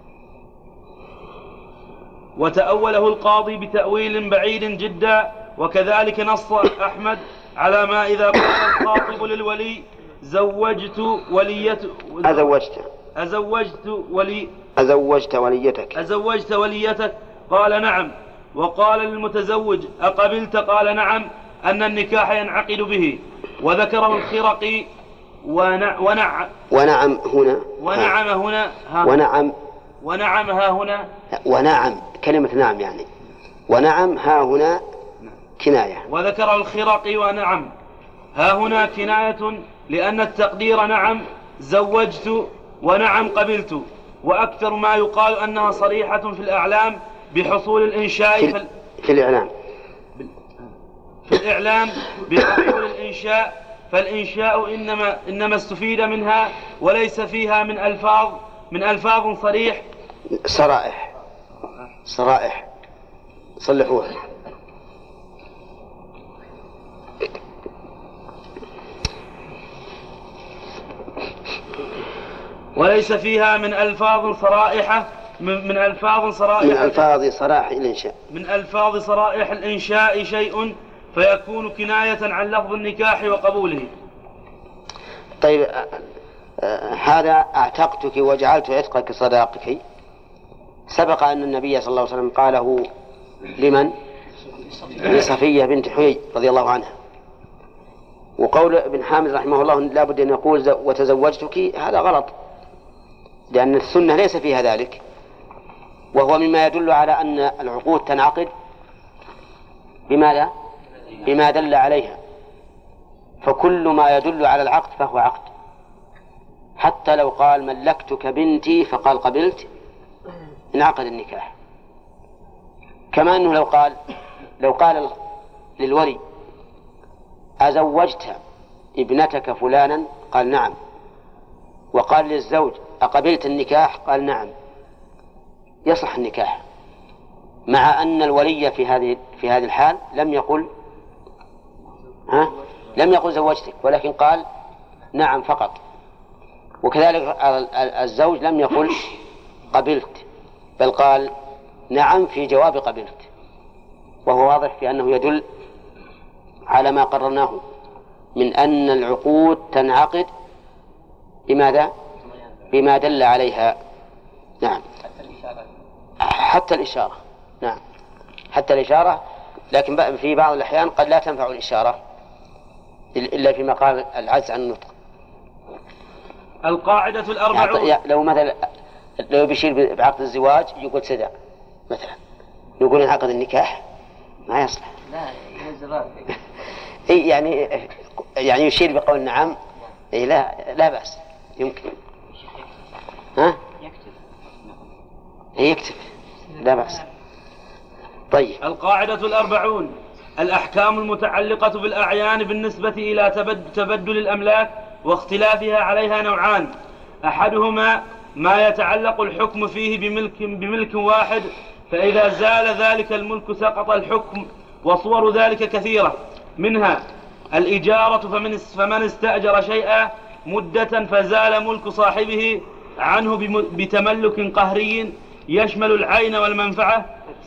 وتأوله القاضي بتأويل بعيد جدا. وكذلك نص أحمد على ما إذا قال الخاطب للولي زوجت وليت أزوجت أزوجت ولي أزوجت وليتك أزوجت وليتك قال نعم. وقال للمتزوج أقبلت قال نعم، أن النكاح ينعقد به. وذكره الخرقي ونع ونع ونعم هنا ونعم هنا ها ونعم ونعم ها هنا ونعم كلمة نعم يعني ونعم ها هنا كناية. وذكره الخرقي ونعم ها هنا كناية، لأن التقدير نعم زوجت ونعم قبلت. وأكثر ما يقال أنها صريحة في الأعلام بحصول الإنشاء في, في, في الإعلام في الإعلام بحصول الإنشاء، فالإنشاء إنما, إنما استفيد منها وليس فيها من ألفاظ من ألفاظ صريح. صرائح صرائح صلحوها. وليس فيها من ألفاظ صرائح من, من ألفاظ صرائح من ألفاظ صرائح الإنشاء من ألفاظ صرائح الإنشاء شيء فيكون كناية عن لفظ النكاح وقبوله. طيب آه آه هذا أعتقتك وجعلت عتقك صداقك سبق أن النبي صلى الله عليه وسلم قاله لمن؟ لصفية بنت حيي رضي الله عنها. وقول ابن حامد رحمه الله لا بد أن يقول وتزوجتك هذا غلط، لأن السنة ليس فيها ذلك، وهو مما يدل على أن العقود تنعقد بماذا؟ بما دل عليها. فكل ما يدل على العقد فهو عقد، حتى لو قال ملكتك بنتي فقال قبلت انعقد النكاح. كما أنه لو قال لو قال للولي أزوجت ابنتك فلانا قال نعم، وقال للزوج أقبلت النكاح قال نعم، يصح النكاح، مع أن الولي في هذه في هذه الحال لم يقل ها لم يقل زوجتك، ولكن قال نعم فقط. وكذلك الزوج لم يقل قبلت، بل قال نعم في جواب قبلت، وهو واضح في أنه يدل على ما قررناه من أن العقود تنعقد بماذا؟ بما دل عليها. نعم حتى الإشارة. نعم حتى الإشارة، لكن في بعض الأحيان قد لا تنفع الإشارة إلا في مقام العجز عن النطق. القاعدة الأربعون لو مثلا لو بيشير بعقد الزواج يقول سدى مثلا، يقول انعقد النكاح ما يصلح. لا ينزل اي يعني يعني يشير بقول نعم، اي لا لا بأس يمكن. ها يكتب لا بأس. طيب القاعدة الأربعون: الأحكام المتعلقة بالأعيان بالنسبة إلى تبدل الأملاك واختلافها عليها نوعان: أحدهما ما يتعلق الحكم فيه بملك, بملك واحد، فإذا زال ذلك الملك سقط الحكم، وصور ذلك كثيرة، منها الإجارة، فمن, فمن استأجر شيئا مدة فزال ملك صاحبه عنه بتملك قهري يشمل العين والمنفعة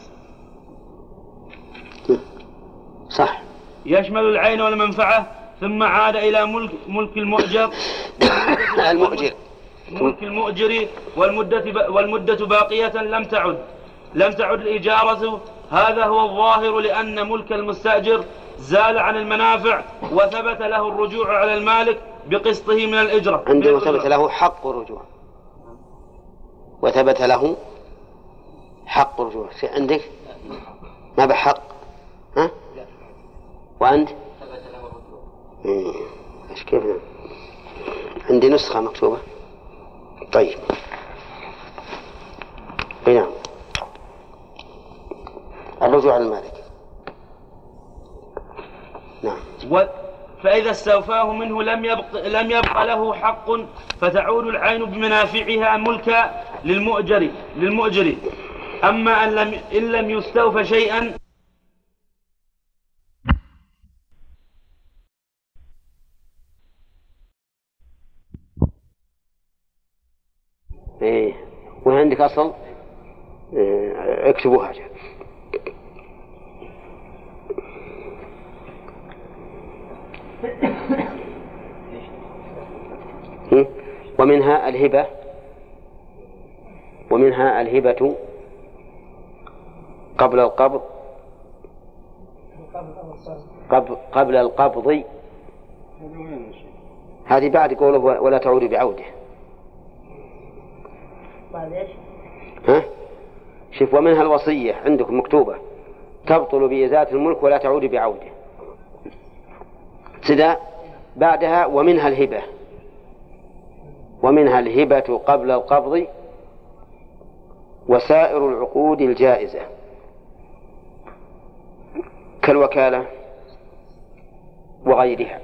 صح يشمل العين والمنفعة ثم عاد إلى ملك, ملك المؤجر المؤجر ملك المؤجر والمدة, والمدة باقية لم تعد لم تعد الإجارة. هذا هو الظاهر، لأن ملك المستأجر زال عن المنافع وثبت له الرجوع على المالك بقسطه من الإجرة. عندما ثبت له حق الرجوع وثبت له حق الرجوع. في عندك ما بحق ها؟ وأنت ثبت له الرجوع. إيه. إيش كيف؟ عندي نسخة مكتوبة. طيب نعم، الرجوع على المالك. نعم. و... فإذا استوفاه منه لم يبق... لم يبق له حق، فتعود العين بمنافعها ملكا للمؤجر للمؤجر أما أن لم, إن لم يستوف شيئا إيه. وعندك أصل إيه. اكتبوها. ومنها الهبة ومنها الهبة قبل القبض قبل, قبل القبض. هذه بعد قوله ولا تعود بعوده. ها؟ شوف، ومنها الوصية عندكم مكتوبة تبطل بإزالة الملك ولا تعود بعوده. سدا بعدها ومنها الهبة ومنها الهبة قبل القبض وسائر العقود الجائزة كالوكالة وغيرها.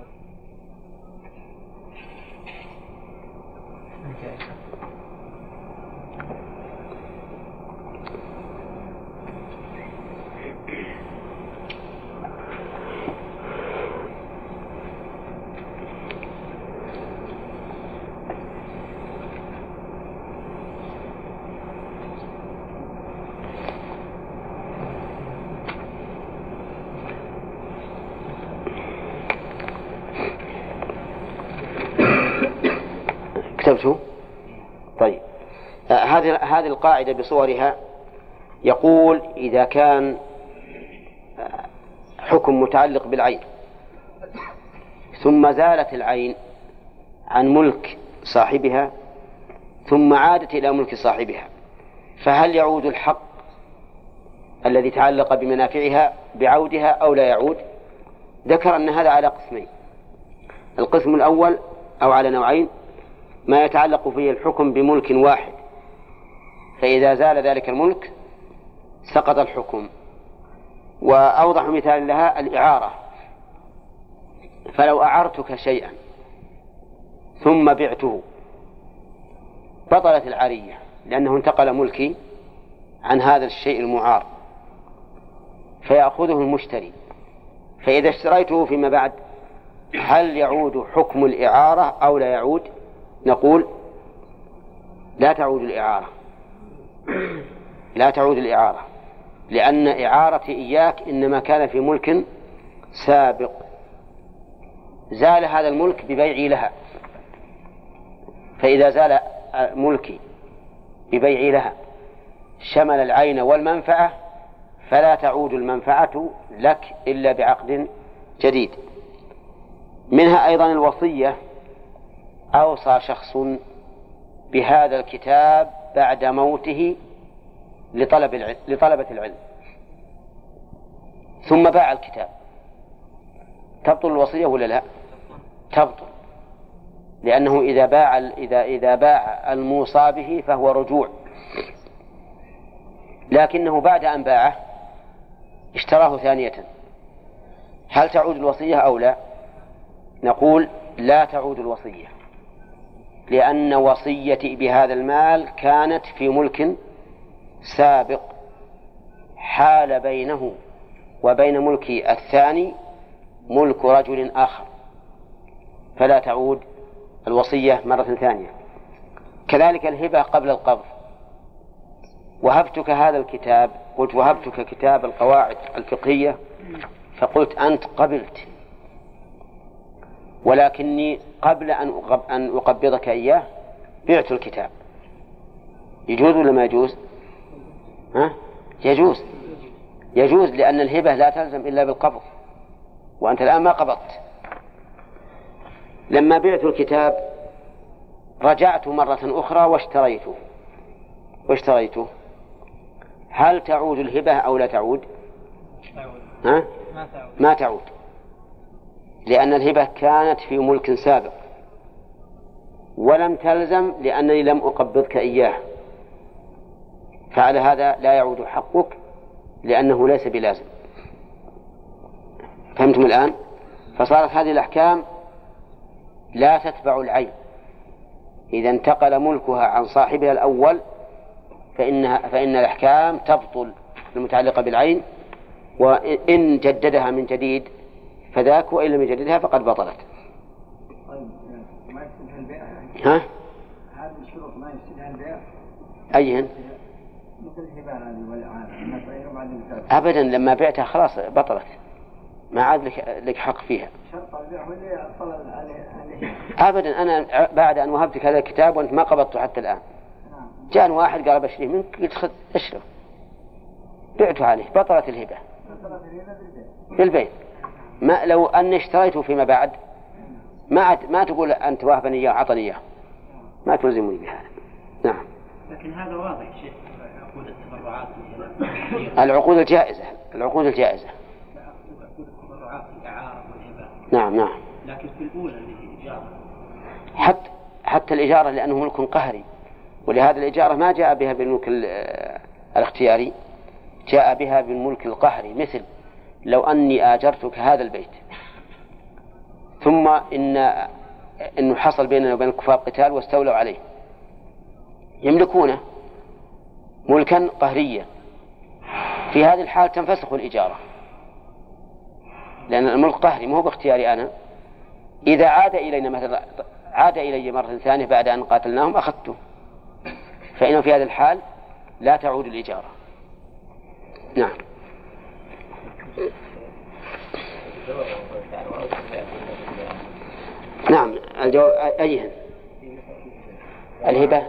كتبته؟ طيب. هذه هذه القاعدة بصورها يقول إذا كان حكم متعلق بالعين ثم زالت العين عن ملك صاحبها ثم عادت إلى ملك صاحبها، فهل يعود الحق الذي تعلق بمنافعها بعودها أو لا يعود؟ ذكر أن هذا على قسمين. القسم الأول أو على نوعين: ما يتعلق فيه الحكم بملك واحد، فإذا زال ذلك الملك سقط الحكم. وأوضح مثال لها الإعارة، فلو أعرتك شيئا ثم بعته بطلت العارية لأنه انتقل ملكي عن هذا الشيء المعار، فيأخذه المشتري. فإذا اشتريته فيما بعد هل يعود حكم الإعارة أو لا يعود؟ نقول لا تعود الإعارة لا تعود الإعارة لأن إعارتي إياك إنما كان في ملك سابق، زال هذا الملك ببيعي لها، فإذا زال ملكي ببيعي لها شمل العين والمنفعة، فلا تعود المنفعة لك إلا بعقد جديد. منها أيضا الوصية: أوصى شخص بهذا الكتاب بعد موته لطلب العلم لطلبة العلم ثم باع الكتاب، تبطل الوصية ولا لا؟ تبطل، لأنه إذا باع إذا إذا باع الموصى به فهو رجوع، لكنه بعد أن باعه اشتراه ثانية، هل تعود الوصية أو لا؟ نقول لا تعود الوصية، لأن وصيتي بهذا المال كانت في ملك سابق حال بينه وبين ملكي الثاني ملك رجل آخر، فلا تعود الوصية مرة ثانية. كذلك الهبة قبل القبض، وهبتك هذا الكتاب، قلت وهبتك كتاب القواعد الفقهية، فقلت أنت قبلت، ولكني قبل أن أقبضك إياه بعت الكتاب، يجوز ولا ما يجوز؟ ها؟ يجوز، يجوز، لأن الهبة لا تلزم إلا بالقبض، وأنت الآن ما قبضت. لما بعت الكتاب رجعت مرة أخرى واشتريته واشتريته هل تعود الهبة أو لا تعود؟ ها؟ ما تعود، لأن الهبة كانت في ملك سابق ولم تلزم لأنني لم أقبضك إياه، فعلى هذا لا يعود حقك لأنه ليس بلازم. فهمتم الآن؟ فصارت هذه الأحكام لا تتبع العين، إذا انتقل ملكها عن صاحبها الأول فإنها فإن الأحكام تبطل المتعلقة بالعين، وإن جددها من جديد فذاك، وإن لم يجددها فقد بطلت. طيب ما يفسدها البيع؟ ها؟ هذه الشروط ما يفسدها البيع؟ أيهن؟ مثل الهبة هذه والإعانة أبدا، لما بعتها خلاص بطلت، ما عاد لك, لك حق فيها. شرط البيع هو اللي أصل عليه. أبدا، أنا بعد أن وهبتك هذا الكتاب وأنت ما قبضته حتى الآن، جاء واحد قال بشريه منك، قلت خذ اشرب، بعته عليه، بطلت الهبة بالبيع. ما لو أن اشتريته فيما بعد ما ما تقول أنت واهبني إياه عطني إياه، ما تلزمني بهذا. نعم. لكن هذا واضح شيء، عقود التبرعات، العقود الجائزة، العقود الجائزة. لا أقصد عقود التبرعات، الإعارة والهبة. نعم نعم. لكن في الأولى اللي هي إجارة. حتى حتى الإجارة لأنه ملك قهري، ولهذا الإجارة ما جاء بها بالملك الاختياري، جاء بها بالملك القهري. مثل لو أني آجرتك هذا البيت ثم إن إنه حصل بيننا وبين الكفار قتال واستولوا عليه، يملكونه ملكا قهريا، في هذه الحال تنفسخ الإجارة، لأن الملك قهري ما هو باختياري أنا. إذا عاد إلينا مثلا عاد إلي مرة ثانية بعد أن قاتلناهم أخذته، فإنه في هذه الحال لا تعود الإجارة. نعم. نعم الجواب أيهن؟ الهبة.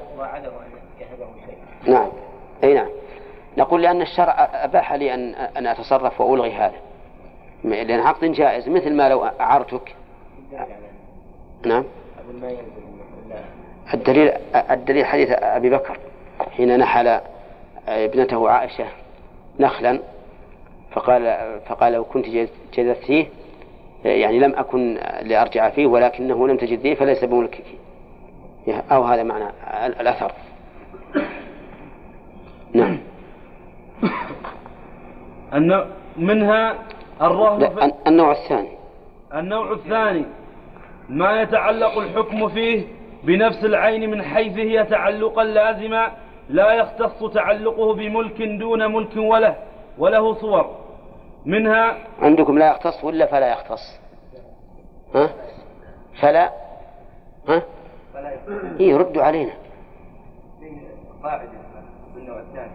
نعم أي نعم. نقول لأن الشرع أباح لي أن أن أتصرف وألغي هذا، لأن عقد جائز، مثل ما لو أعرتك. نعم. الدليل الدليل حديث أبي بكر حين نحل ابنته عائشة نخلا، فقال فقال لو كنت جذت فيه يعني لم أكن لأرجع فيه، ولكنه لم تجد فيه فليس بملكك، أو هذا معنى الأثر. نعم. أن منها الرهن. النوع الثاني النوع الثاني ما يتعلق الحكم فيه بنفس العين من حيث هي تعلقا لازما لا يختص تعلقه بملك دون ملك وله وله صور. منها عندكم لا يختص ولا فلا يختص؟ ها؟ فلا ها؟ إيه ردوا علينا. قاعدة بالنوع الثاني،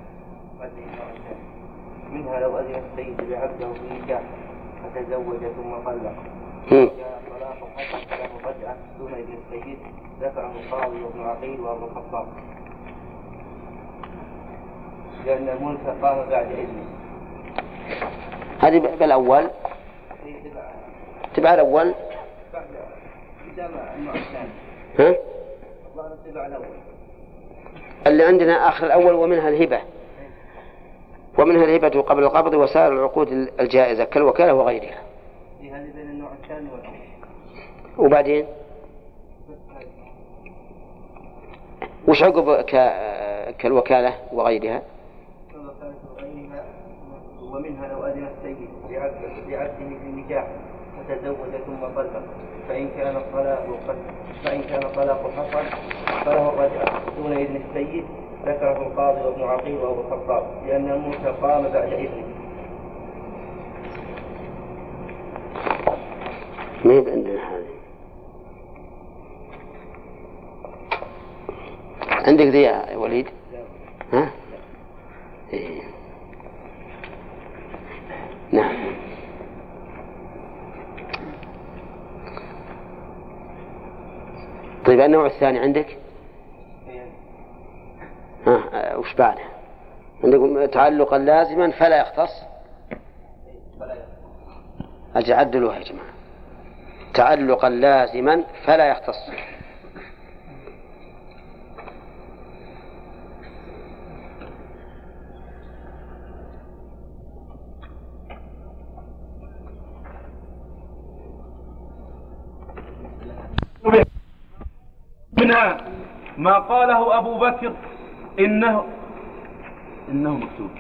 منها لو أذن السيد بعبده في نكاح فتزوج ثم طلق جاء طلاق حتى له رجعة دون ابن السيد، ذكره القاضي وابن عقيل وابن الخطاب، لأن الملك قام بعد إذنه. هذه بالأول تبع الأول. ها؟ اللي عندنا آخر الأول ومنها الهبة، ومنها الهبة قبل القبض وسائر العقود الجائزة كالوكالة وغيرها. هذه بين النوع الثاني والأول. وبعدين وش عقب كالوكالة وغيرها؟ ومنها لو أذن السيد لعبده في النكاح فتزوج ثم طلق فإن كان الطلاق فإن كان الطلاق حصل فله الرجعة دون إذن السيد ذكره القاضي وابن عقيل وأبو الخطاب لأن الملك قام بعد إذنه. ما يبقى عندنا هذه. عندك ذي يا وليد؟ ها؟ إيه. نعم. طيب النوع الثاني عندك؟ ها وش بعده؟ عندكم تعلقا لازما فلا يختص. أجي عدلوها يا جماعة. تعلقا لازما فلا يختص. منها ما قاله أبو بكر إنه إنه مكتوب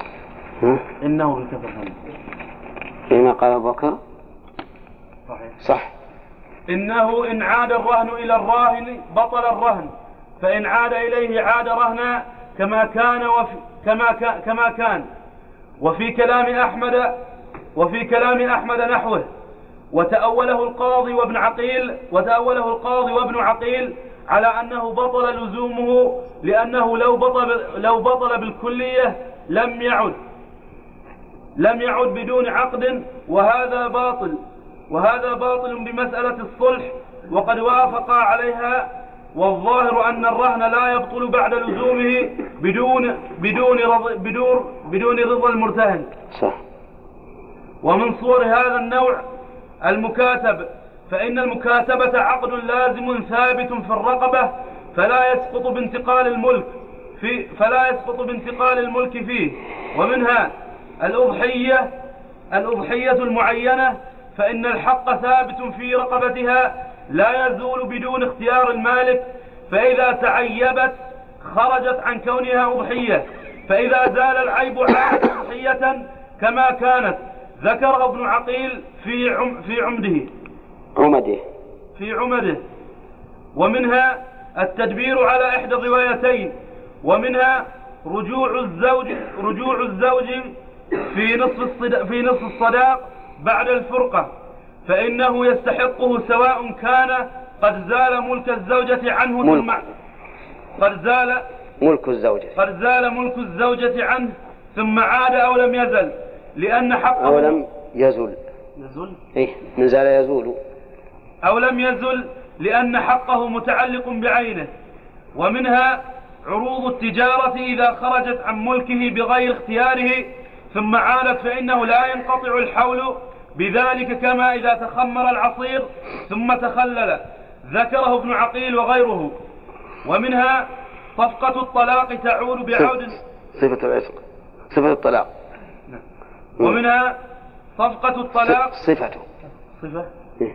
إنه بالكسر فيما قال أبو بكر صحيح صح. إنه إن عاد الرهن إلى الراهن بطل الرهن فإن عاد إليه عاد رهنا كما كان وفي كما كان كما كان وفي كلام أحمد وفي كلام أحمد نحوه وتأوله القاضي وابن عقيل وتأوله القاضي وابن عقيل على أنه بطل لزومه لأنه لو بطل لو بطل بالكلية لم يعد لم يعد بدون عقد وهذا باطل وهذا باطل بمسألة الصلح وقد وافق عليها والظاهر أن الرهن لا يبطل بعد لزومه بدون بدون رضا بدون بدون رضا المرتهن. صح. ومن صور هذا النوع المكاتب فإن المكاتبة عقد لازم ثابت في الرقبة فلا يسقط بانتقال الملك في فلا يسقط بانتقال الملك فيه. ومنها الأضحية الأضحية المعينة فإن الحق ثابت في رقبتها لا يزول بدون اختيار المالك فإذا تعيبت خرجت عن كونها أضحية فإذا زال العيب عادت أضحية كما كانت. ذكر ابن عقيل في عم في عمده عمده في عمده ومنها التدبير على إحدى الروايتين ومنها رجوع الزوج رجوع الزوج في نصف الصداق في نصف الصداق بعد الفرقة فإنه يستحقه سواء كان قد زال ملك الزوجة عنه ملك. ثم قد زال ملك الزوجة قد زال ملك الزوجة عنه ثم عاد أو لم يزل لأن حقه أو لم يزل يزل إيه من زال يزول أو لم يزل لأن حقه متعلق بعينه. ومنها عروض التجارة إذا خرجت عن ملكه بغير اختياره ثم عادت فإنه لا ينقطع الحول بذلك كما إذا تخمر العصير ثم تخلل. ذكره ابن عقيل وغيره. ومنها صفقة الطلاق تعود بعود صفة العتق صفة الطلاق. ومنها صفقة الطلاق صفته صفة إيه؟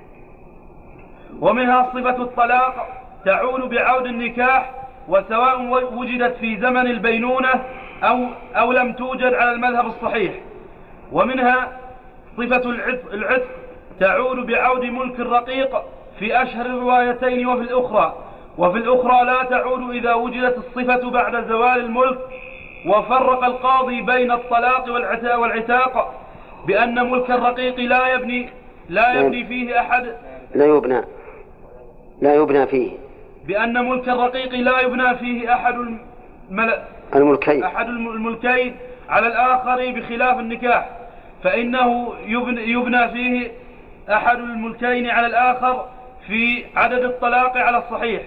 ومنها صفة الطلاق تعود بعود النكاح وسواء وجدت في زمن البينونة أو, أو لم توجد على المذهب الصحيح. ومنها صفة العتق, العتق تعود بعود ملك الرقيق في أشهر الروايتين وفي الأخرى وفي الأخرى لا تعود إذا وجدت الصفة بعد زوال الملك. وفرق القاضي بين الطلاق والعتاق بأن ملك الرقيق لا يبني لا يبني فيه أحد لا يبنى لا يبنى فيه بأن ملك الرقيق لا يبنى فيه أحد المل... الملكين أحد الملكين على الآخر بخلاف النكاح فإنه يبنى, يبنى فيه أحد الملكين على الآخر في عدد الطلاق على الصحيح.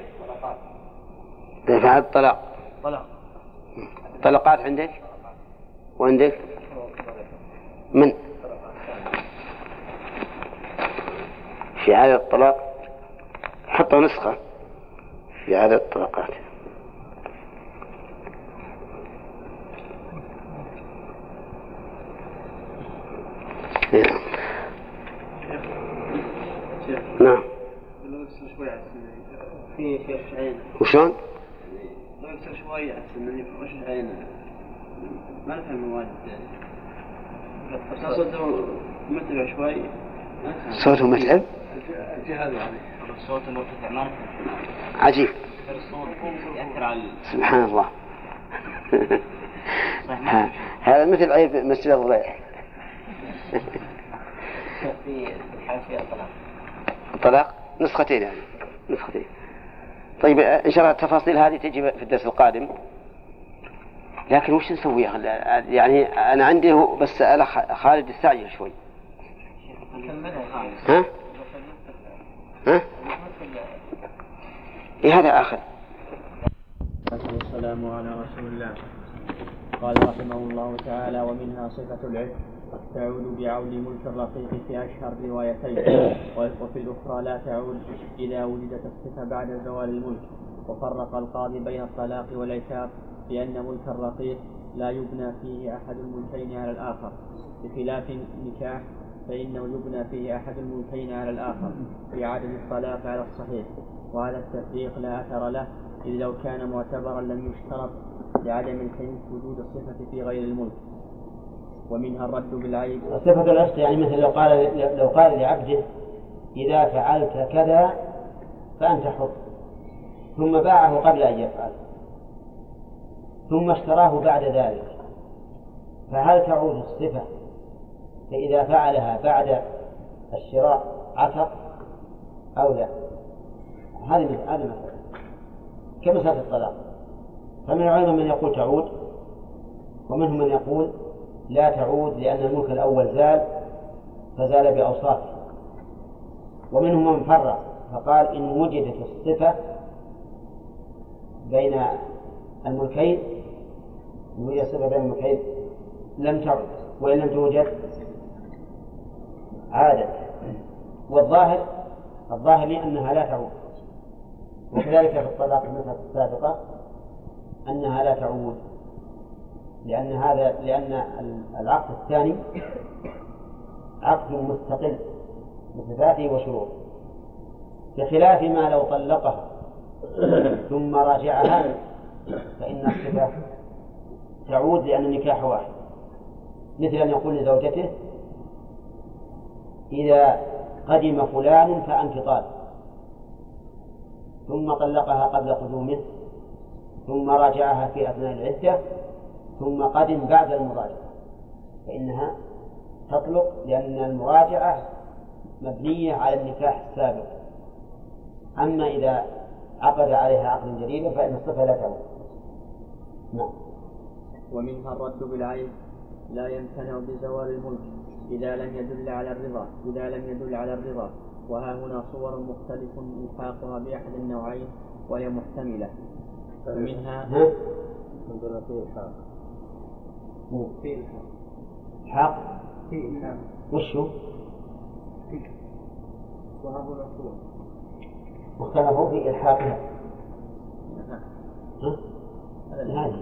في عدد الطلاق طلاق طلقات عندك وعندك من في عدد الطلاق حط نسخة في عدد الطلقات. نعم في شيخ عين وشون؟ لو يكسر شوية أحسن من وش عين ما نفهم المواد صوته متعب شوي. صوته متعب؟ الجهاز يعني. الصوت مرتفع مرة. عجيب. الصوت يأثر على. سبحان الله. هذا مثل عيب مسجد الضيع. في الحاشية الطلاق. الطلاق نسختين يعني نسختين. طيب إن شاء الله التفاصيل هذه تجي في الدرس القادم. لكن وش نسوي يعني؟ أنا عندي بس أنا خالد السعي شوي. ها؟ ها؟ إيه هذا آخر. والسلام على رسول الله. قال رحمه الله تعالى: ومنها صفة العتق تعود بعود ملك الرقيق في أشهر روايتين، وفي الأخرى لا تعود إذا وجدت الصفة بعد زوال الملك. وفرق القاضي بين الطلاق والعتاق لأن ملك الرقيق لا يبنى فيه أحد الملكين على الآخر، بخلاف النكاح فإنه يبنى فيه أحد الملكين على الآخر في عدد الطلاق على الصحيح. وهذا التفريق لا أثر له، إذ لو كان معتبرا لم يشترط لعدم الحنث وجود الصفة في غير الملك. ومنها الرد بالعيب. صفة العتق يعني مثل لو قال لو قال لعبده: إذا فعلت كذا فأنت حر، ثم باعه قبل أن يفعل، ثم اشتراه بعد ذلك، فهل تعود الصفة فإذا فعلها بعد الشراء عتق أو لا؟ هذه هذه مسألة كمسألة الطلاق. فمن العلماء من يقول تعود، ومنهم من يقول لا تعود لأن الملك الأول زال فزال بأوصافه، ومنهم من فرق فقال إن وجدت الصفة بين الملكين وهي الصفة بين الملكين لم تعد، وإن لم توجد عادت. والظاهر الظاهر لي أنها لا تعود، وكذلك في الطلاق المسألة السابقة أنها لا تعود، لأن هذا لأن العقد الثاني عقد مستقل بصفاته وشروطه، بخلاف ما لو طلقها ثم راجعها فإن الصفة تعود لأن النكاح واحد، مثل أن يقول لزوجته: إذا قدم فلان فأنت طالق، ثم طلقها قبل قدومه، ثم راجعها في أثناء العدة، ثم قدم بعد المراجعة، فإنها تطلق لأن المراجعة مبنية على النكاح السابق. أما إذا عقد عليها عقد جديد فإن الصفة لا تعود. نعم. ومنها الرد بالعيب لا يمتنع بزوال الملك إذا لم يدل على الرضا إذا لم يدل على الرضا وها هنا صور مختلف إلحاقها بأحد النوعين وهي محتملة. ومنها عندنا فيه الحاق. في الحاق حاق في الحاق وشو؟ وها هنا صور واختلفوا في إلحاقها. هذه.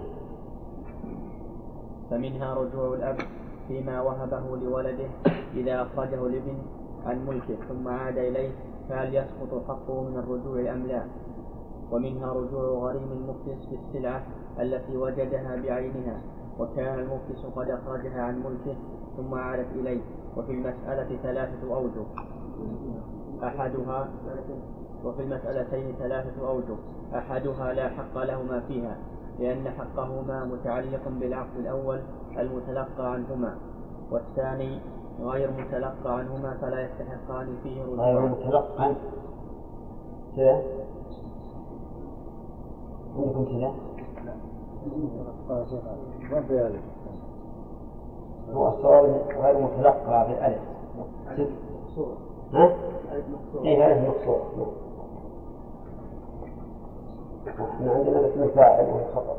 فمنها رجوع الأب فيما وهبه لولده إذا أخرجه الابن عن ملكه ثم عاد إليه، فهل يسقط حقه من الرجوع أم لا؟ ومنها رجوع غريم المفلس في السلعة التي وجدها بعينها وكان المفلس قد أخرجها عن ملكه ثم عادت إليه. وفي المسألة ثلاثة أوجه أحدها وفي المسألتين ثلاثة أوجه أحدها لا حق لهما فيها لأن حقهما متعلق بالعقد الأول المتلقى عنهما، والثاني غير متلقى عنهما فلا يستحقان فيه رجوعا. غير متلقى كذا عندكم كذا؟ هو الصواب غير متلقى بالألف. ها؟ إيه ألف مقصور. احنا عندنا بس الفاعل وهو خطأ.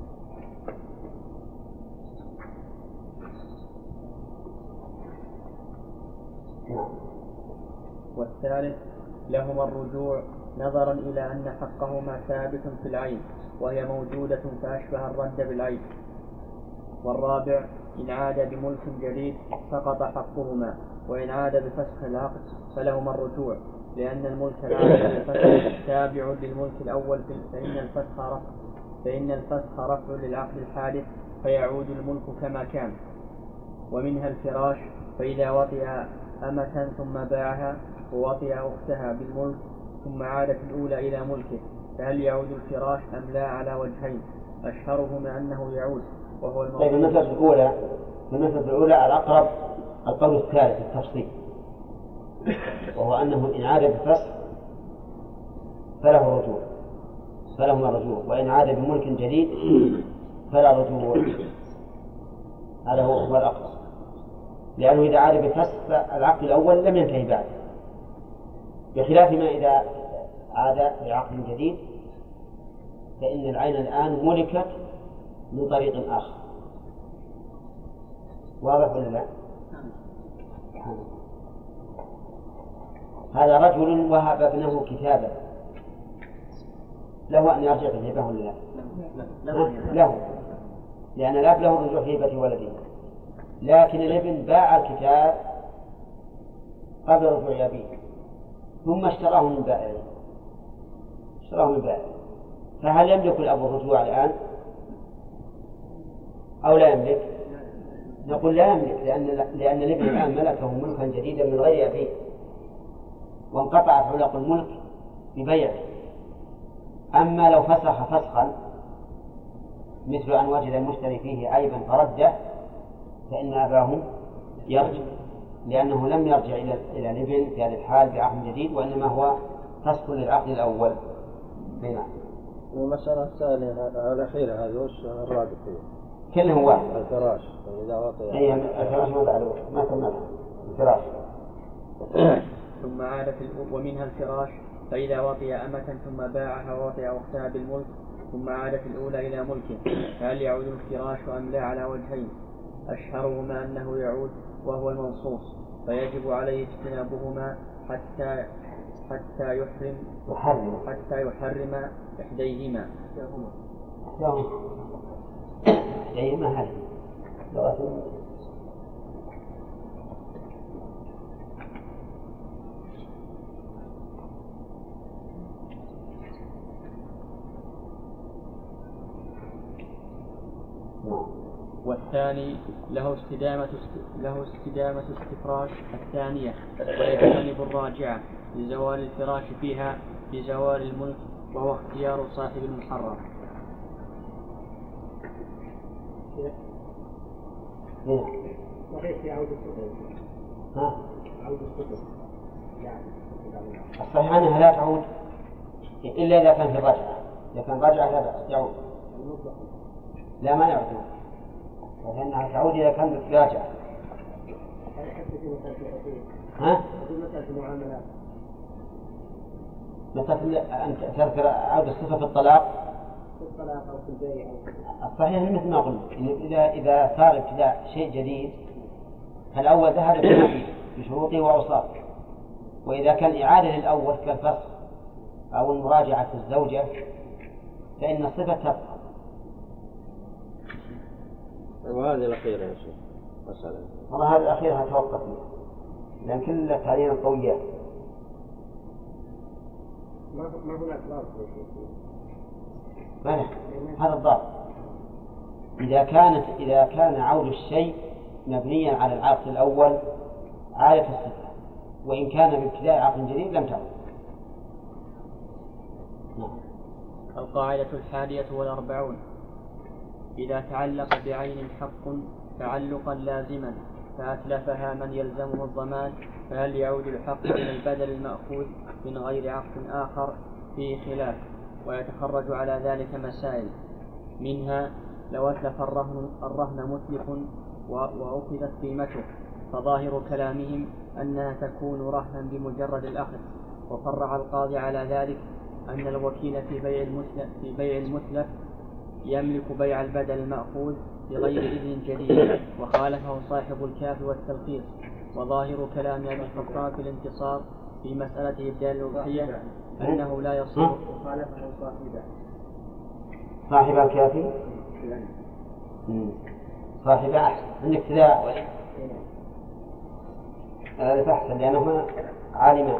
والثالث لهما الرجوع نظرا إلى أن حقهما ثابت في العين وهي موجودة فأشبه الرد بالعين. والرابع إن عاد بملك جديد سقط حقهما، وإن عاد بفسخ العقد فلهما الرجوع لأن الملك العام بالفسخ تابع للملك الأول فإن الفسخ رفع فإن الفسخ رفع للعقد الحادث فيعود الملك كما كان. ومنها الفراش، فإذا وطئ أمة ثم باعها ووطئ أختها بالملك ثم عادت الأولى إلى ملكه، فهل يعود الفراش أم لا؟ على وجهين، أشهرهما أنه يعود وهو الموضوع. طيب المسألة الأولى المسألة الأولى الأقرب القول الثالث التفصيل، وهو أنه إن عاد بفسخ فله رجوع فلهما رجوع، وإن عاد بملك جديد فلا رجوع. هذا هو هو الأقرب، لأنه إذا عاد بفسخ فالعقد الأول لم ينتهي بعد، بخلاف ما إذا عاد بعقد جديد فإن العين الآن ملكت من طريق آخر. واضح ولا لا؟ هذا رجل وهب ابنه كتابا، له أن يرجع في الهبة ولا لا؟ له، لأن الأب له رجوع في هبة ولده، لكن الابن باع الكتاب قبل رجوع أبيه ثم اشتراه من بائع اشتراه من بائع فهل يملك الأب الرجوع الآن أو لا يملك؟ نقول لا يملك، لأن لأن الابن الآن ملكه ملكا جديدا من غير أبيه، وانقطعت علق الملك ببيعه. أما لو فسخ فسخا مثل أن وجد المشتري فيه عيبا فرده فإن أباه يرجع، لأنه لم يرجع إلى إلى الابن في هذه الحال بعقد جديد، وإنما هو فسخ للعقد الأول. هنا المسألة الثانية الأخيرة هذه وش الرابط فيه؟ كله واحد. الفراش إذا وطئ. أي الفراش ما تعلم ما كمل الفراش. ثم عادت ومنها الفراش، فإذا وطئ أمة ثم باعها ووطئ أختها بالملك ثم عادت الأولى إلى ملكه، فهل يعود الفراش أم لا؟ على وجهين، أشهرهما أنه يعود وهو المنصوص، فيجب عليه اجتنابهما حتى حتى يحرم يحرم حتى يحرم إحديهما. إحديهما هذه لغة. والثاني له استدامة له استدامة استفراش الثانية، ويجتنب الراجعة لزوال الفراش فيها بزوال الملك، وهو اختيار صاحب المحرم. الصحيح أنها لا تعود إلا إذا كان في الرجعة، إذا كان رجعة لا بأس يعود، لا ما يعود، لأنها تعود إذا كان في راجعة. ها؟ مثل أن تذكر عود الصفة في الطلاق في الطلاق أو في البيع أو في الصحيح مثل ما قلنا، إذا إذا صار ابتداء شيء جديد فالأول ذهب بشروطه وأوصافه، وإذا كان إعادة للأول كالفسخ أو المراجعة في الزوجة فإن الصفة تبقى. وهذه الأخيرة يا شيخ مسألة. والله هذه الأخيرة هتوقف فيها لأن كل التعليم القوية ما ما هناك ضابط يا شيخ. بلى هذا الضابط إذا كانت إذا كان عود الشيء مبنيا على العقد الأول عادة الصفة، وإن كان بابتداء عقد جديد لم تعد. القاعدة الحادية والأربعون: إذا تعلق بعين حق تعلقا لازما فأتلفها من يلزمه الضمان، فهل يعود الحق إلى البدل المأخوذ من غير عقد آخر؟ فيه خلاف، ويتخرج على ذلك مسائل، منها لو أتلف الرهن, الرهن متلف وأخذت قيمته، فظاهر كلامهم أنها تكون رهنا بمجرد الأخذ، وفرع القاضي على ذلك أن الوكيل في بيع المتلف, في بيع المتلف يملك بيع البدل المأخوذ بغير إذن جديد، وخالفه صاحب الكاف والتلخيص. وظاهر كلام أبي الخطاب في الانتصار في مسألة إبدال الأضحية أنه لا يصير. وخالفه صاحبه صاحب الكافي صاحب أحسن عندك ابتداء هذا فحسن لأنهما عالمان.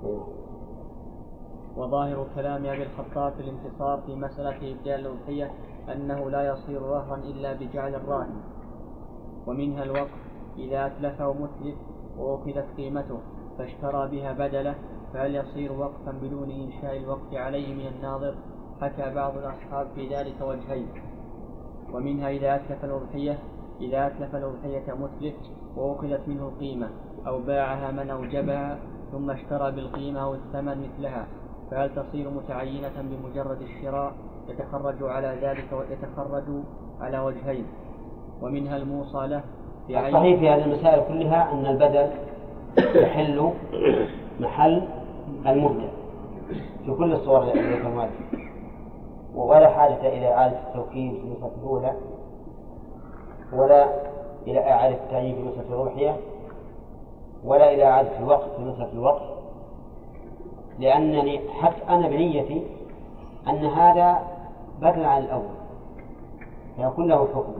وظاهر كلام أبي الخطاب في الانتصار في مسألة إبدال الأضحية أنه لا يصير رهرا إلا بجعل الراهن. ومنها الوقف إذا أتلفه متلف وأخذت قيمته فاشترى بها بدله، فهل يصير وقفا بدون إنشاء الوقف عليه من الناظر؟ حكى بعض الأصحاب في ذلك وجهين. ومنها إذا أتلف الأضحية إذا أتلف الأضحية متلف وأخذت منه القيمة أو باعها من أوجبها ثم اشترى بالقيمة أو الثمن مثلها، فهل تصير متعينة بمجرد الشراء؟ يتخرج على ذلك ويتخرج على وجهين. ومنها الموصى له الصحيح في هذه المسائل كلها أن البدل يحل محل المبدع في كل الصور التي ذكرناها، ولا حاجة إلى إعادة التوكيل في المسألة الأولى ولا إلى إعادة التعيين في مسألة الأضحية ولا إلى إعادة الوقت في مسألة الوقت، لأنني حتى أنا بنيتي أن هذا بدل عن الأول فيكون له حكم.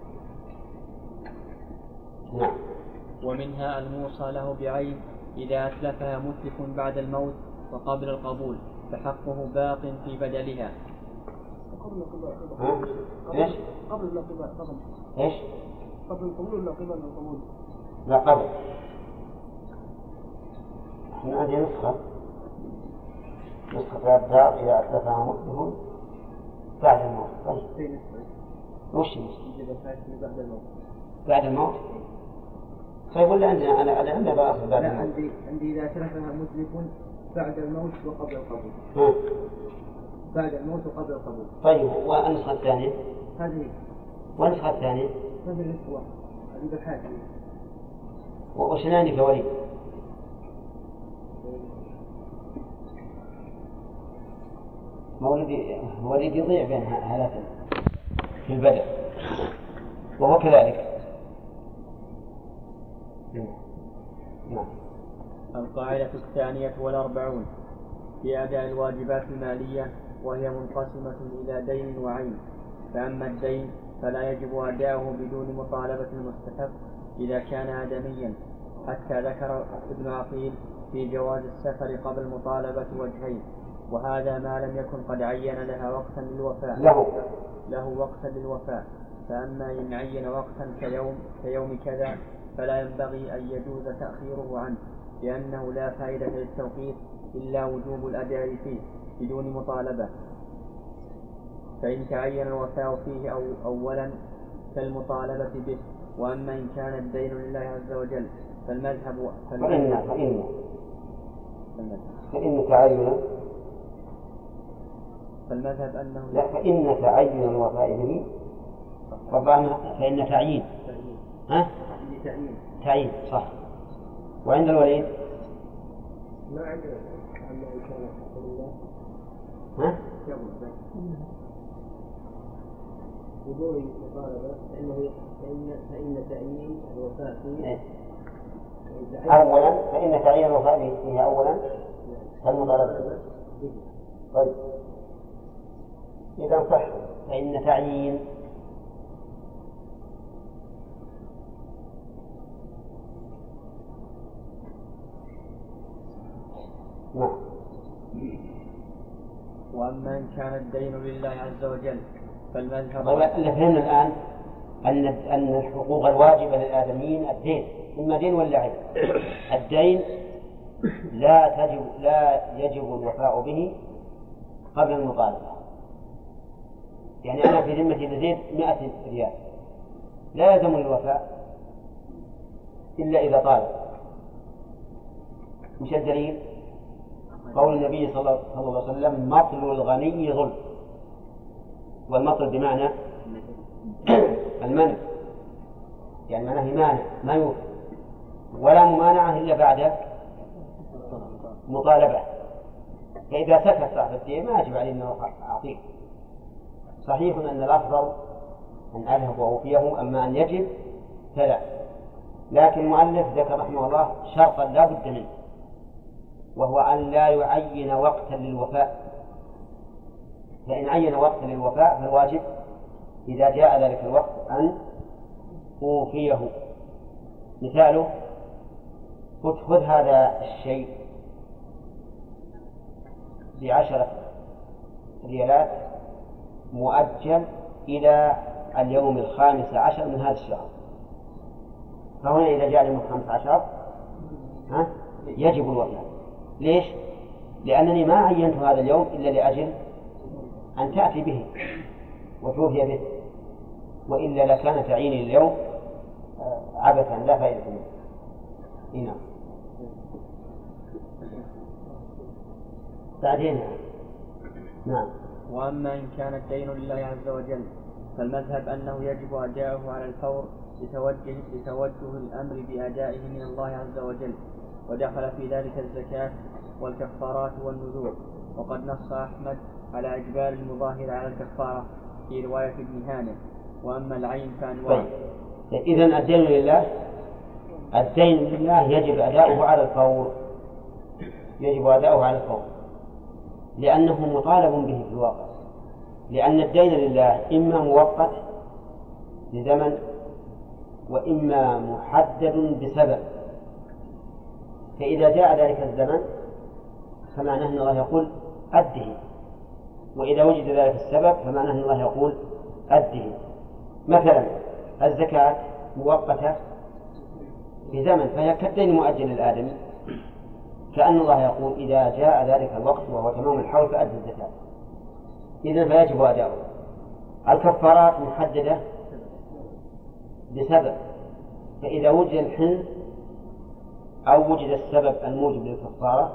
نعم. ومنها الموصى له بعين إذا أتلفها متلف بعد الموت وقبل القبول فحقه باق في بدلها. ها؟ إيش؟ قبل القبول قبل إيش؟ قبل القبول ولا قبل القبول؟ لا قبل. احنا هذه نسخة نسخة الدار إذا أتلفها متلف بعد الموت. طيب. وش بعد الموت؟ بعد الموت؟ طيب ولا عندنا أنا أنا عندنا بقى بعد الموت. عندي عندي إذا أتلفها متلف بعد الموت وقبل القبول. ها. بعد الموت وقبل القبول. طيب والنسخة الثانية؟ هذه. والنسخة الثانية؟ هذه النسخة واحدة. هذه بالحاجة. وشناني كوليد؟ مولدي مولدي يضيع بين هالتين في البدء وهو كذلك. نعم. القاعدة الثانية والأربعون في أداء الواجبات المالية، وهي منقسمة إلى دين وعين. فأما الدين فلا يجب أداؤه بدون مطالبة المستحق إذا كان آدميا، حتى ذكر ابن عقيل في جواز السفر قبل مطالبة وجهين، وهذا ما لم يكن قد عين لها وقتا للوفاء له, له وقتا للوفاء. فأما إن عين وقتا كيوم, كيوم كذا فلا ينبغي أن يجوز تأخيره عنه، لأنه لا فائدة للتوقيت إلا وجوب الأداء فيه بدون مطالبة. فإن تعين الوفاء فيه أو أولا كالمطالبة به. وأما إن كان الدين لله عز وجل فالمذهب فإن فإن فإن تعين فالمذهب أنه لا فإن تعين الوفاء به طبعا فإن تعيين ها تعيين تعيين صح. وعند الوليد ما عندنا أما إن كان الله ها بدون مطالبة فإنه فإن فإن تعيين الوفاء فيه أولا فإن تعيين الوفاء فيه أولا كالمطالبة. طيب إذا صح فإن تعيين نعم. وأما إن كان الدين لله عز وجل فالمذهب اللي فهمنا الآن أن أن الحقوق الواجبة للآدميين الدين، إما دين ولا عين. الدين لا تجب لا يجب الوفاء به قبل المطالبة. يعني أنا في ذمتي لزيد مئة ريال لا يلزمني الوفاء إلا إذا طالب. مش الدليل؟ قول النبي صلى الله عليه وسلم مطل الغني ظلم، والمطل بمعنى المنع، يعني معناه مانع ما يوفي، ولا ممانعة إلا بعد مطالبة. فإذا سكت صاحب الدين ما يجب عليه أنه أعطيه. صحيح أن الأفضل أن أذهب وأوفيه، أما أن يجب فلا. لكن المؤلف ذكر رحمه الله شرطا لا بد منه، وهو أن لا يعين وقتا للوفاء. فإن عين وقتا للوفاء فالواجب إذا جاء ذلك الوقت أن أوفيه. مثاله خذ هذا الشيء بعشرة ريالات مؤجل إلى اليوم الخامس عشر من هذا الشهر، فهنا إذا جاء اليوم الخامس عشر ها يجب الوفاء. ليش؟ لأنني ما عينت هذا اليوم إلا لأجل أن تأتي به وتوفي به، وإلا لكان تعييني اليوم عبثا لا فائدة منه. هنا بعدين نعم. وأما إن كان الدين لله عز وجل فالمذهب أنه يجب أداؤه على الفور لتوجه, لتوجه الأمر بأدائه من الله عز وجل، ودخل في ذلك الزكاة والكفارات والنذور. وقد نص أحمد على إجبار المظاهر على الكفارة في رواية ابن هانئ. وأما العين فأنواع. إذن الدين لله، الدين لله يجب أداؤه على الفور، يجب أداؤه على الفور لأنه مطالب به في الواقع، لأن الدين لله إما مؤقت لزمن وإما محدد بسبب، فإذا جاء ذلك الزمن فمعناه أن الله يقول أده، وإذا وجد ذلك السبب فمعناه أن الله يقول أده. مثلا الزكاة مؤقتة بزمن فهي كالدين مؤجل للآدمي، كأن الله يقول إذا جاء ذلك الوقت وهو تمام الحول فأدي الزكاة، إذن فيجب أداؤه. الكفارات محددة بسبب، فإذا وجد الحنث أو وجد السبب الموجب للكفارة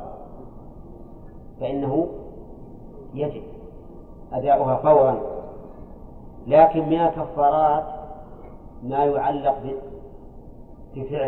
فإنه يجب أداؤها فورا. لكن من الكفارات ما يعلق بفعل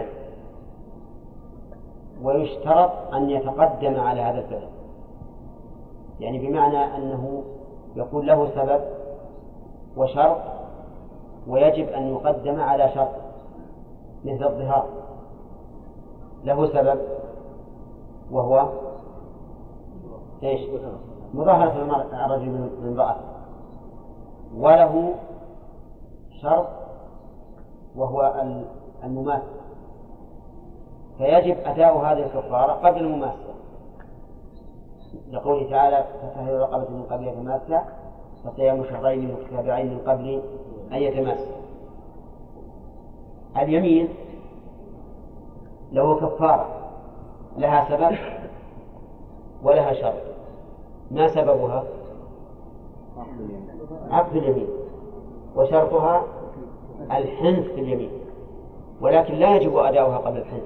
ويشترط أن يتقدم على هذا الفعل، يعني بمعنى أنه يكون له سبب وشرط ويجب أن يقدم على شرط، مثل الظهار له سبب وهو إيش؟ مظاهرة الرجل من امرأة، وله شرط وهو المماثلة، فيجب أداء هذه الكفارة قبل المماثلة، لقوله تعالى فتحرير رقبة من قبل يتماسى فصيام شهرين متتابعين من قبل أن يتماسى. اليمين له كفارة لها سبب ولها شرط. ما سببها؟ عقد اليمين، وشرطها الحنث في اليمين، ولكن لا يجب أداؤها قبل الحنث،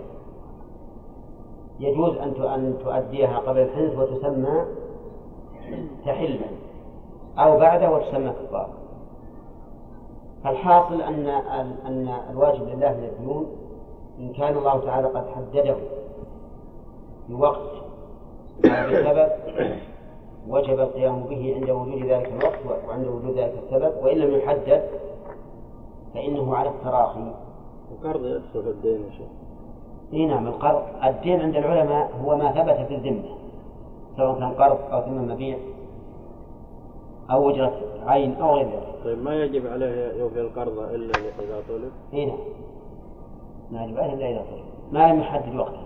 يجوز أن تؤديها قبل الحنث وتسمى تحلا، أو بعده وتسمى كفارة. فالحاصل أن أن الواجب لله من الديون إن كان الله تعالى قد حدده بوقت أو بسبب وجب القيام به عند وجود ذلك الوقت وعند وجود ذلك السبب، وإن لم يحدد فإنه على التراخي. وقرض يدخل الدين يا شيخ؟ إيه نعم، القرض الدين عند العلماء هو ما ثبت في الذمة، سواء كان قرض أو ثمن مبيع أو أجرة عين أو غير ذلك. طيب ما يجب عليه يوفي القرض إلا إذا طلب؟ إيه نعم، ما يجب عليه إلا إذا طلب، ما لم يحدد وقته.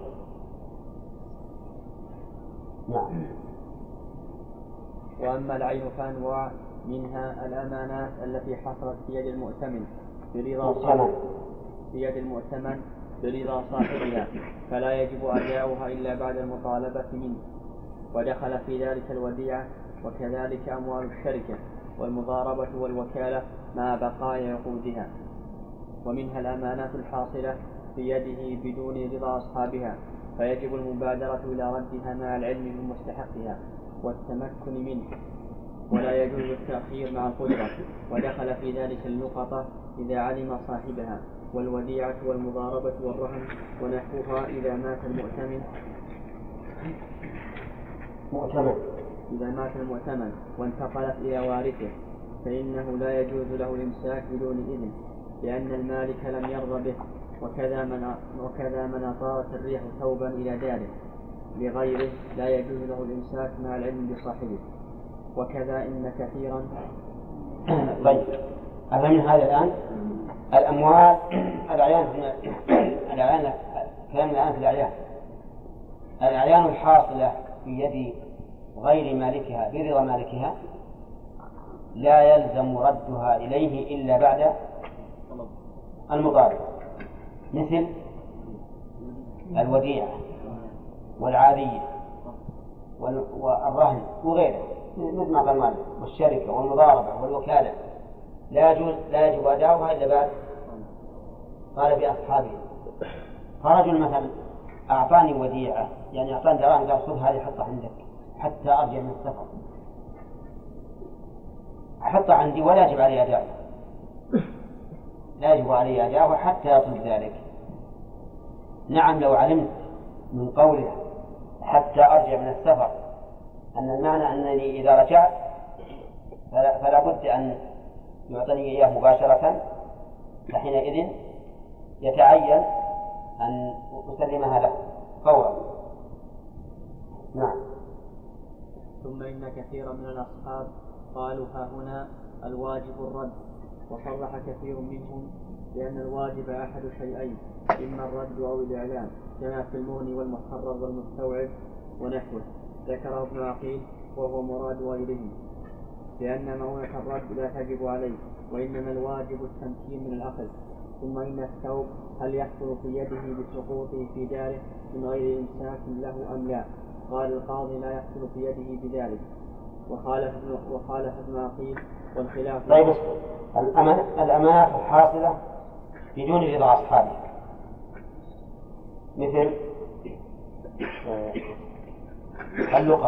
نعم. وأما العين فأنواع، منها الأمانات التي حصلت في يد المؤتمن برضا صاحبها في يد المؤتمن برضا صاحبها، فلا يجب أداؤها إلا بعد المطالبة منه، ودخل في ذلك الوديعة، وكذلك أموال الشركة والمضاربة والوكالة مع بقايا عقودها. ومنها الأمانات الحاصلة في يده بدون رضا أصحابها، فيجب المبادرة إلى ردها مع العلم من مستحقها والتمكن منه، ولا يجوز التأخير مع القدرة. ودخل في ذلك اللقطة إذا علم صاحبها، والوديعة والمضاربة والرهن ونحوها إذا مات المؤتمن مؤتمن إذا مات المؤتمن وانتقلت إلى وارثه، فإنه لا يجوز له الإمساك بدون إذن، لأن المالك لم يرضى به. وكذا من وكذا من أطارت الريح ثوبا إلى داره لغيره لا يجوز له الإمساك مع العلم بصاحبه. وكذا إن كثيرا. طيب، أفهم هذا الآن؟ الأموال الأعيان الأعيان كلام الآن في الأعيان الأعيان الحاصلة في يد غير مالكها برضا مالكها لا يلزم ردها إليه إلا بعد المضارب، مثل الوديعة والعارية والرهن وغيره مثل ما قال مالك، والشركة والمضاربة والوكالة لا يجوز لا يجب أداؤها إلا بعد. قال بأصحابه، فرجل مثلا أعطاني وديعة، يعني أعطاني دراهم قال خذ هذه حطها عندك حتى أرجع من السفر، أحطها عندي ولا يجب علي أداؤها، لا يجب علي أداؤها حتى يطلب ذلك. نعم لو علمت من قوله حتى أرجع من السفر أن المعنى أنني إذا رجعت فلا, فلا بد أن يعطني إياه مباشرة، فحينئذ يتعين أن أسلمها له فورا. نعم. ثم إن كثيرا من الأصحاب قالوا ها هنا الواجب الرد، وصرح كثير منهم لأن الواجب أحد شيئين، إما الرد أو الإعلام، كما في المغني والمحرر والمستوعب ونحوه. ذكره ابن عقيل وهو مراد غيرهم، لأن مؤونة الرد لا تجب عليه، وإنما الواجب التمكين من الأخذ. ثم إن الثوب هل يحصل في يده بسقوطه في داره من غير إمساك له أم لا؟ قال القاضي لا يحصل في يده بذلك، وخالف وخالف ابن عقيل والخلاف. طيب الأمانات الحاصلة بدون رضا أصحابه، مثل اللقطة.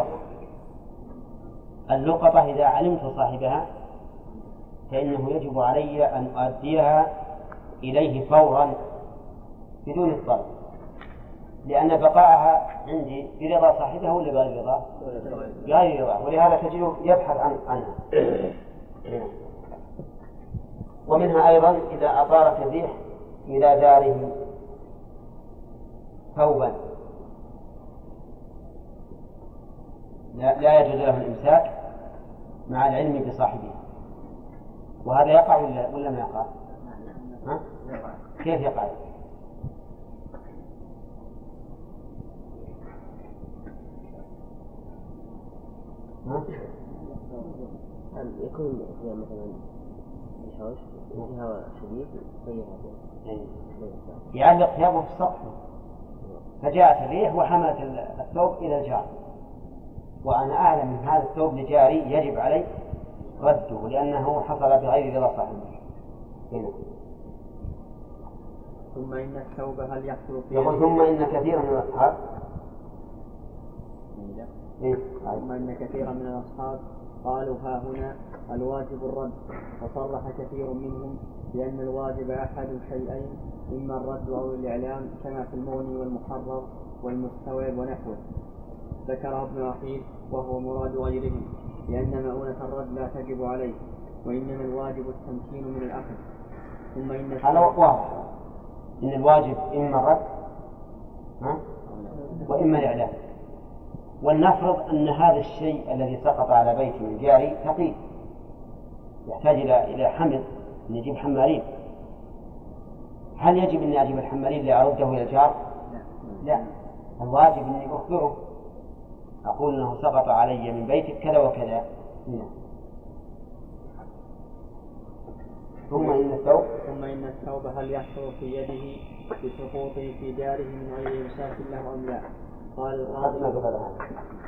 اللقطة إذا علمت صاحبها فإنه يجب علي أن أؤديها إليه فورا بدون الطلب، لأن بقاءها عندي برضا صاحبها ولا بغير رضا؟ بغير رضا، ولهذا تجد يبحث عن عنها. ومنها أيضا إذا أطارت الريح إلى داره ثوبا لا يجوز له الإمساك مع العلم بصاحبه، وهذا يقع ولا ولا ما يقع؟ ها؟ كيف يقع؟ ها؟ يكون مثلا الحوش في هواء شديد يعلق ثيابه في السطح، فجاءت الريح وحملت الثوب إلى الجار، وأنا أعلم من هذا الثوب لجاري يجب علي رده لأنه حصل بغير رضا صاحبه. ثم إن الثوب هل يحصل في يقول ثم إن كثيرا من الأصحاب ثم إن كثيرا من الأصحاب قالوا ها هنا الواجب الرد، وصرح كثير منهم لأن الواجب أحد شيئين، إما الرد أو الإعلام، كما في المغني والمحرر والمستوعب ونحوه. ذكره ابن عقيل وهو مراد غيرهم، لأن مؤونة الرد لا تجب عليه، وإنما الواجب التمكين من الأخذ. ثم إن هذا واضح إن الواجب إما الرد وإما الإعلام. ولنفرض أن هذا الشيء الذي سقط على بيت من جاري ثقيل يحتاج إلى إلى حمل، نجيب حمالين، هل يجب أن أجيب الحمالين لأرده إلى الجار؟ لا، الواجب أني أخبره، أقول أنه سقط علي من بيتك كذا وكذا. ثم إن الثوب ثم إن الثوب هل يحصل في يده بسقوطه في داره من غير إمساك له أم لا؟ قال القاضي ما قبل هذا.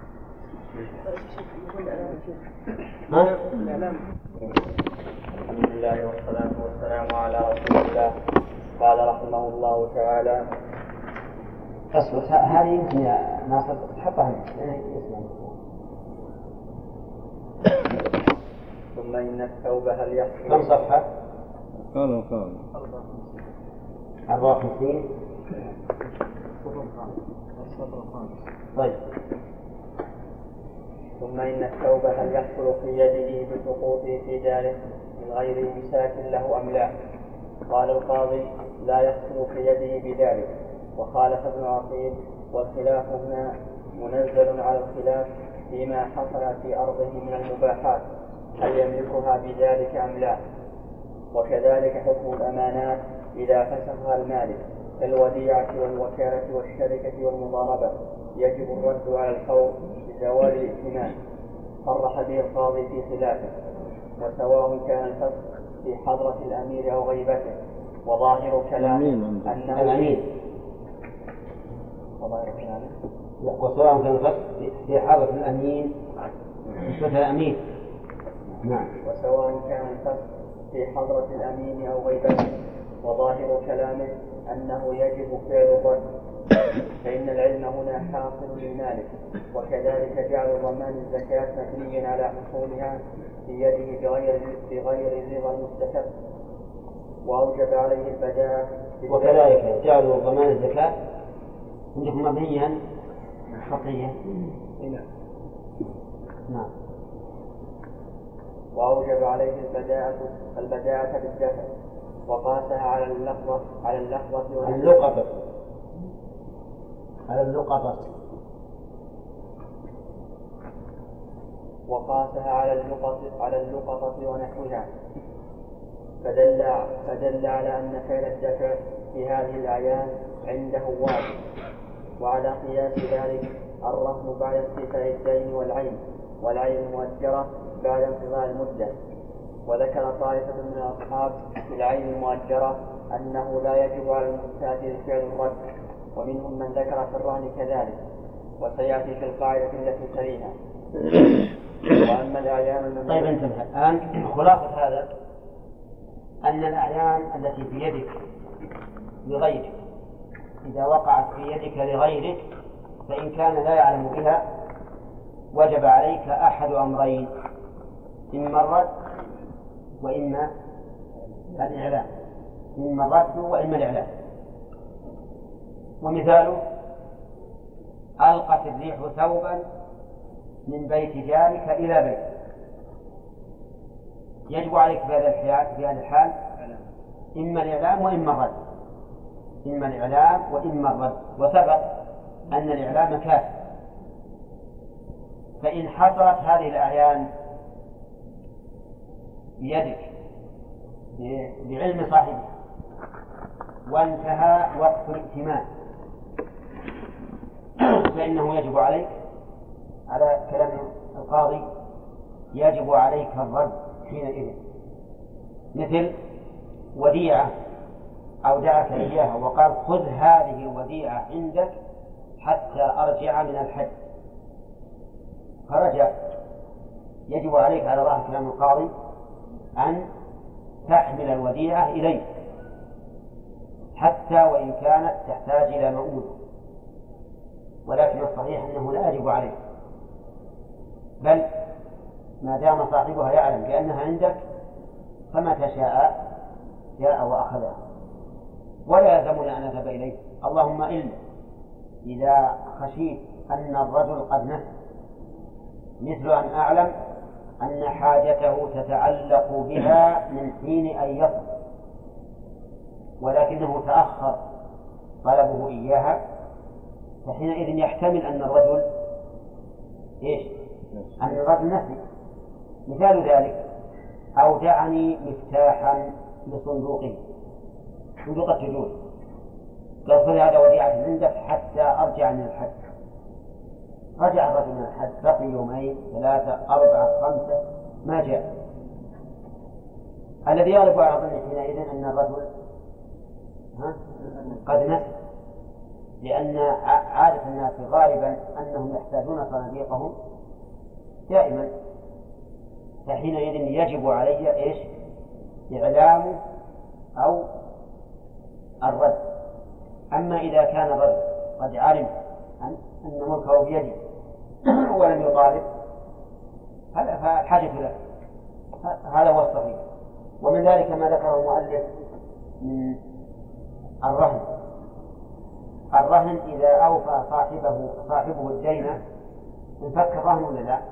الحمد لله والصلاة والسلام على رسول الله. قال رحمه الله تعالى: أصبر، هذه يمكن يا ناصر تحطها ثم إن الثوب هل يحصل كم صفحة؟ قالوا قالوا أربعة وخمسين. طيب. ثم إن الثوب هل يحصل في يده بسقوطه في داره من غير إمساك له أم لا؟ قال القاضي: لا يحصل في يده بذلك، وخالف ابن عقيل، والخلاف هنا منزل على الخلاف فيما حصل في أرضه من المباحات، هل يملكها بذلك أم لا؟ وكذلك حكم الأمانات إذا فسخها المالك كالوديعة والوكالة والشركة والمضاربة، يجب الرد على الفور بزوال الائتمان، صرح به القاضي في خلافه. وسواء كان الفسق في حضرة الأمير أو غيبته، وظاهر كلامه أنه الأمين، وسواء كان الفسق في حضرة الأمين مثل الأمين. نعم. وسواء كان الفسق في حضرة الأمين أو غيبته، وظاهر كلامه أنه يجب فعل الرد، فإن العلم هنا حاصل للمالك، وكذلك جعل ضمان الزكاة مبنيا على حصولها في يده بغير بغير رضا المستحق، وأوجب عليه البداء. وكذلك جعل ضمان الزكاة عندكم مبنيا خطية. نعم. وأوجب عليه البداءة البداءة بالدفع، وقاسها على اللحظة على اللحظة اللقطة على اللقطة وقاسها على اللقطة على اللقطة ونحوها، فدل فدل على أن فعل الدفع في هذه الأعيان عنده واجب. وعلى قياس ذلك الرهن بعد استيفاء الدين والعين والعين المؤجرة بعد انقضاء المدة. وذكر طائفة من الأصحاب في العين المؤجرة أنه لا يجب على المستأجر فعل الرد، ومنهم من ذكر في الرهن كذلك، وسيأتي في القاعدة التي تليها. وأما الأعيان. طيب انتبه الآن، خلاصة هذا أن الأعيان التي في يدك لغيرك إذا وقعت في يدك لغيرك فإن كان لا يعلم بها وجب عليك أحد أمرين، إما الرد وإما الإعلام، إما الرد وإما الإعلام. ومثاله: ألقت الريح ثوبا من بيت جارك إلى بيت، يجب عليك في هذا الحال إما الإعلام وإما الرد، إما الإعلام وإما الرد. وسبق أن الإعلام كافٍ. فإن حصلت هذه الأعيان بيدك بعلم صاحبها وانتهى وقت الائتمان فإنه يجب عليك على كلام القاضي يجب عليك الرد حينئذ، مثل وديعة أودعك إياها وقال خذ هذه الوديعة عندك حتى أرجع من الحج، فرجع، يجب عليك على ظاهر كلام القاضي أن تحمل الوديعة إليه حتى وإن كانت تحتاج إلى مؤونة، ولكن الصحيح أنه لا يجب عليه، بل ما دام صاحبها يعلم بأنها عندك فمتى شاء جاء وأخذها، ولا يلزمنا أن نذهب إليه، اللهم إلا إذا خشيت أن الرجل قد نسي، مثل أن أعلم أن حاجته تتعلق بها من حين أن يصل ولكنه تأخر طلبه إياها، فحينئذ يحتمل أن الرجل إيش؟ أن الرجل نسي. مثال ذلك: أودعني مفتاحا لصندوقه، صندوق التجول، قال خذ هذا وديعة عندك حتى أرجع من الحج. رجع الرجل من الحج، بقي يومين ثلاثة أربعة خمسة ما جاء. الذي يغلب على ظنه حينئذ أن الرجل قد نسي، لأن عادة الناس غالبا أنهم يحتاجون صناديقهم دائما، فحينئذ يجب علي إيش؟ إعلامه أو الرد. أما إذا كان الرجل قد علم أن ملكه بيده ولم يطالب فالحاجة له، هذا هو الصحيح. ومن ذلك ما ذكره المؤلف من الرهن. الرهن إذا أوفى صاحبه صاحبه الدين انفك الرهن ولا لا؟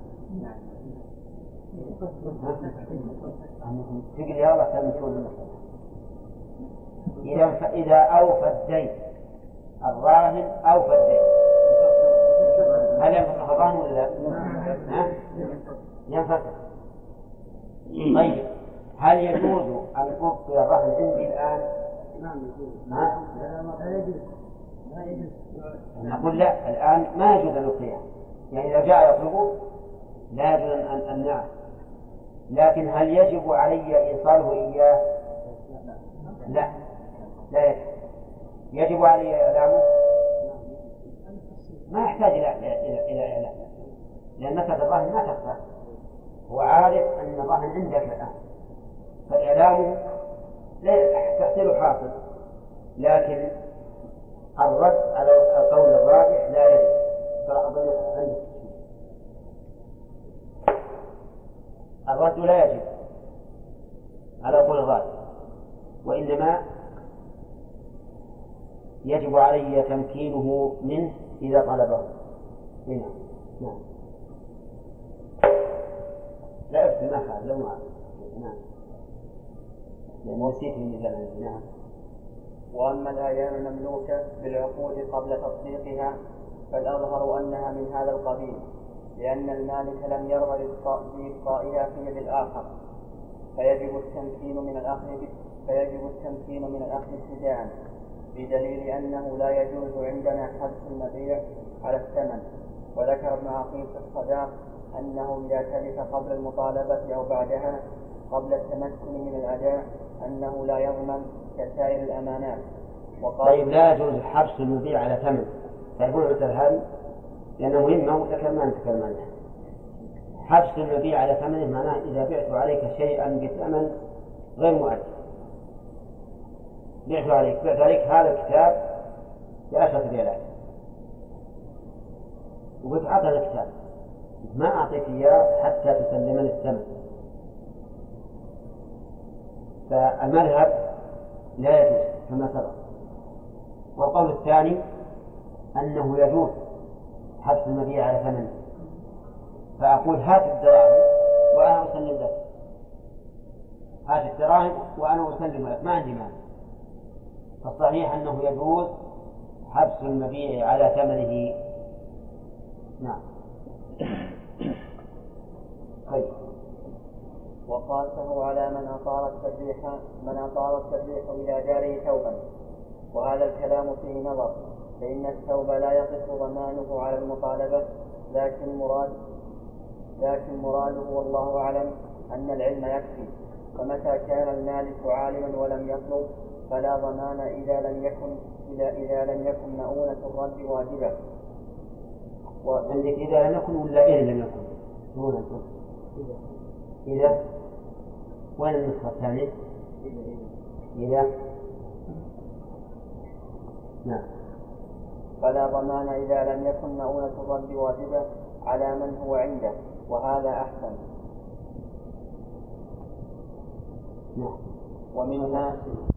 تقول يا الله تمشون إذا إذا أوفى الدين الراهن أوفى الدين، هل ينفسخ الرهن ولا لا؟ ينفسخ. طيب هل يجوز أن أبقي الرهن عندي الآن؟ نقول لا، الآن ما يجوز أن أبقيه، يعني إذا جاء يطلبه لا يجوز أن أمنعه، لكن هل يجب علي إيصاله إياه؟ لا، لا يجب. يجب علي إعلامه؟ ما يحتاج إلى إلى إلى إعلام، لأن مسألة الرهن ما تخفى، هو عارف أن الرهن عندك الآن، فإعلامه لا تحصيله حاصل. لكن الرد على القول الراجح لا يجب. ترى أظن عندك الرد لا يجب على القول الراجح، وإنما يجب علي تمكينه منه إذا طلبه. هنا نعم. لا أفتي ما خالف لو ما نعم، لأن نسيت المثال. نعم. وأما الأعيان المملوكة بالعقود قبل تصديقها فالأظهر أنها من هذا القبيل، لأن المالك لم يرغب بإبقائها في يد الآخر، فيجب التمكين من الأخذ فيجب التمكين من الأخذ ابتداء، بدليل أنه لا يجوز عندنا حبس المبيع على الثمن. وذكر ابن عقيل في الصداق أنه إذا تلف قبل المطالبة أو بعدها قبل التمكن من الأداء أنه لا يضمن كسائر الأمانات. طيب لا يجوز حبس المبيع على ثمن، تعرفون مثل هذه لأنه مهمة وذكرنا نتكلم عنها. حبس المبيع على ثمنه معناه إذا بعت عليك شيئا بثمن غير مؤجل، بعت عليك بعت عليك هذا الكتاب بعشرة ريالات وقلت عطى الكتاب، ما أعطيك إياه حتى تسلمني الثمن. فالمذهب لا يجوز كما سبق. والقول الثاني أنه يجوز حبس المبيع على ثمنه، فأقول هات الدراهم وأنا أسلم لك، هات الدراهم وأنا أسلم لك، ما عندي مانع. فالصحيح أنه يجوز حبس المبيع على ثمنه. نعم. طيب. وقاسه على من أطار التسبيح من أطار التسبيح إلى جاره ثوبا، وهذا الكلام فيه نظر، فإن الثوب لا يقف ضمانه على المطالبة، لكن مراد لكن مراده والله أعلم أن العلم يكفي. فمتى كان المالك عالما ولم يطلب فلا ضمان إذا لم يكن إذا, إذا لم يكن مؤونة الرد واجبة. وعندك إذا لم يكن ولا إذا لم يكن مؤونة؟ إذا وين النسخة الثانية؟ إذا نعم. فلا ضمان إذا لم يكن مؤونة الرد واجبة على من هو عنده، وهذا أحسن. نعم. ومنها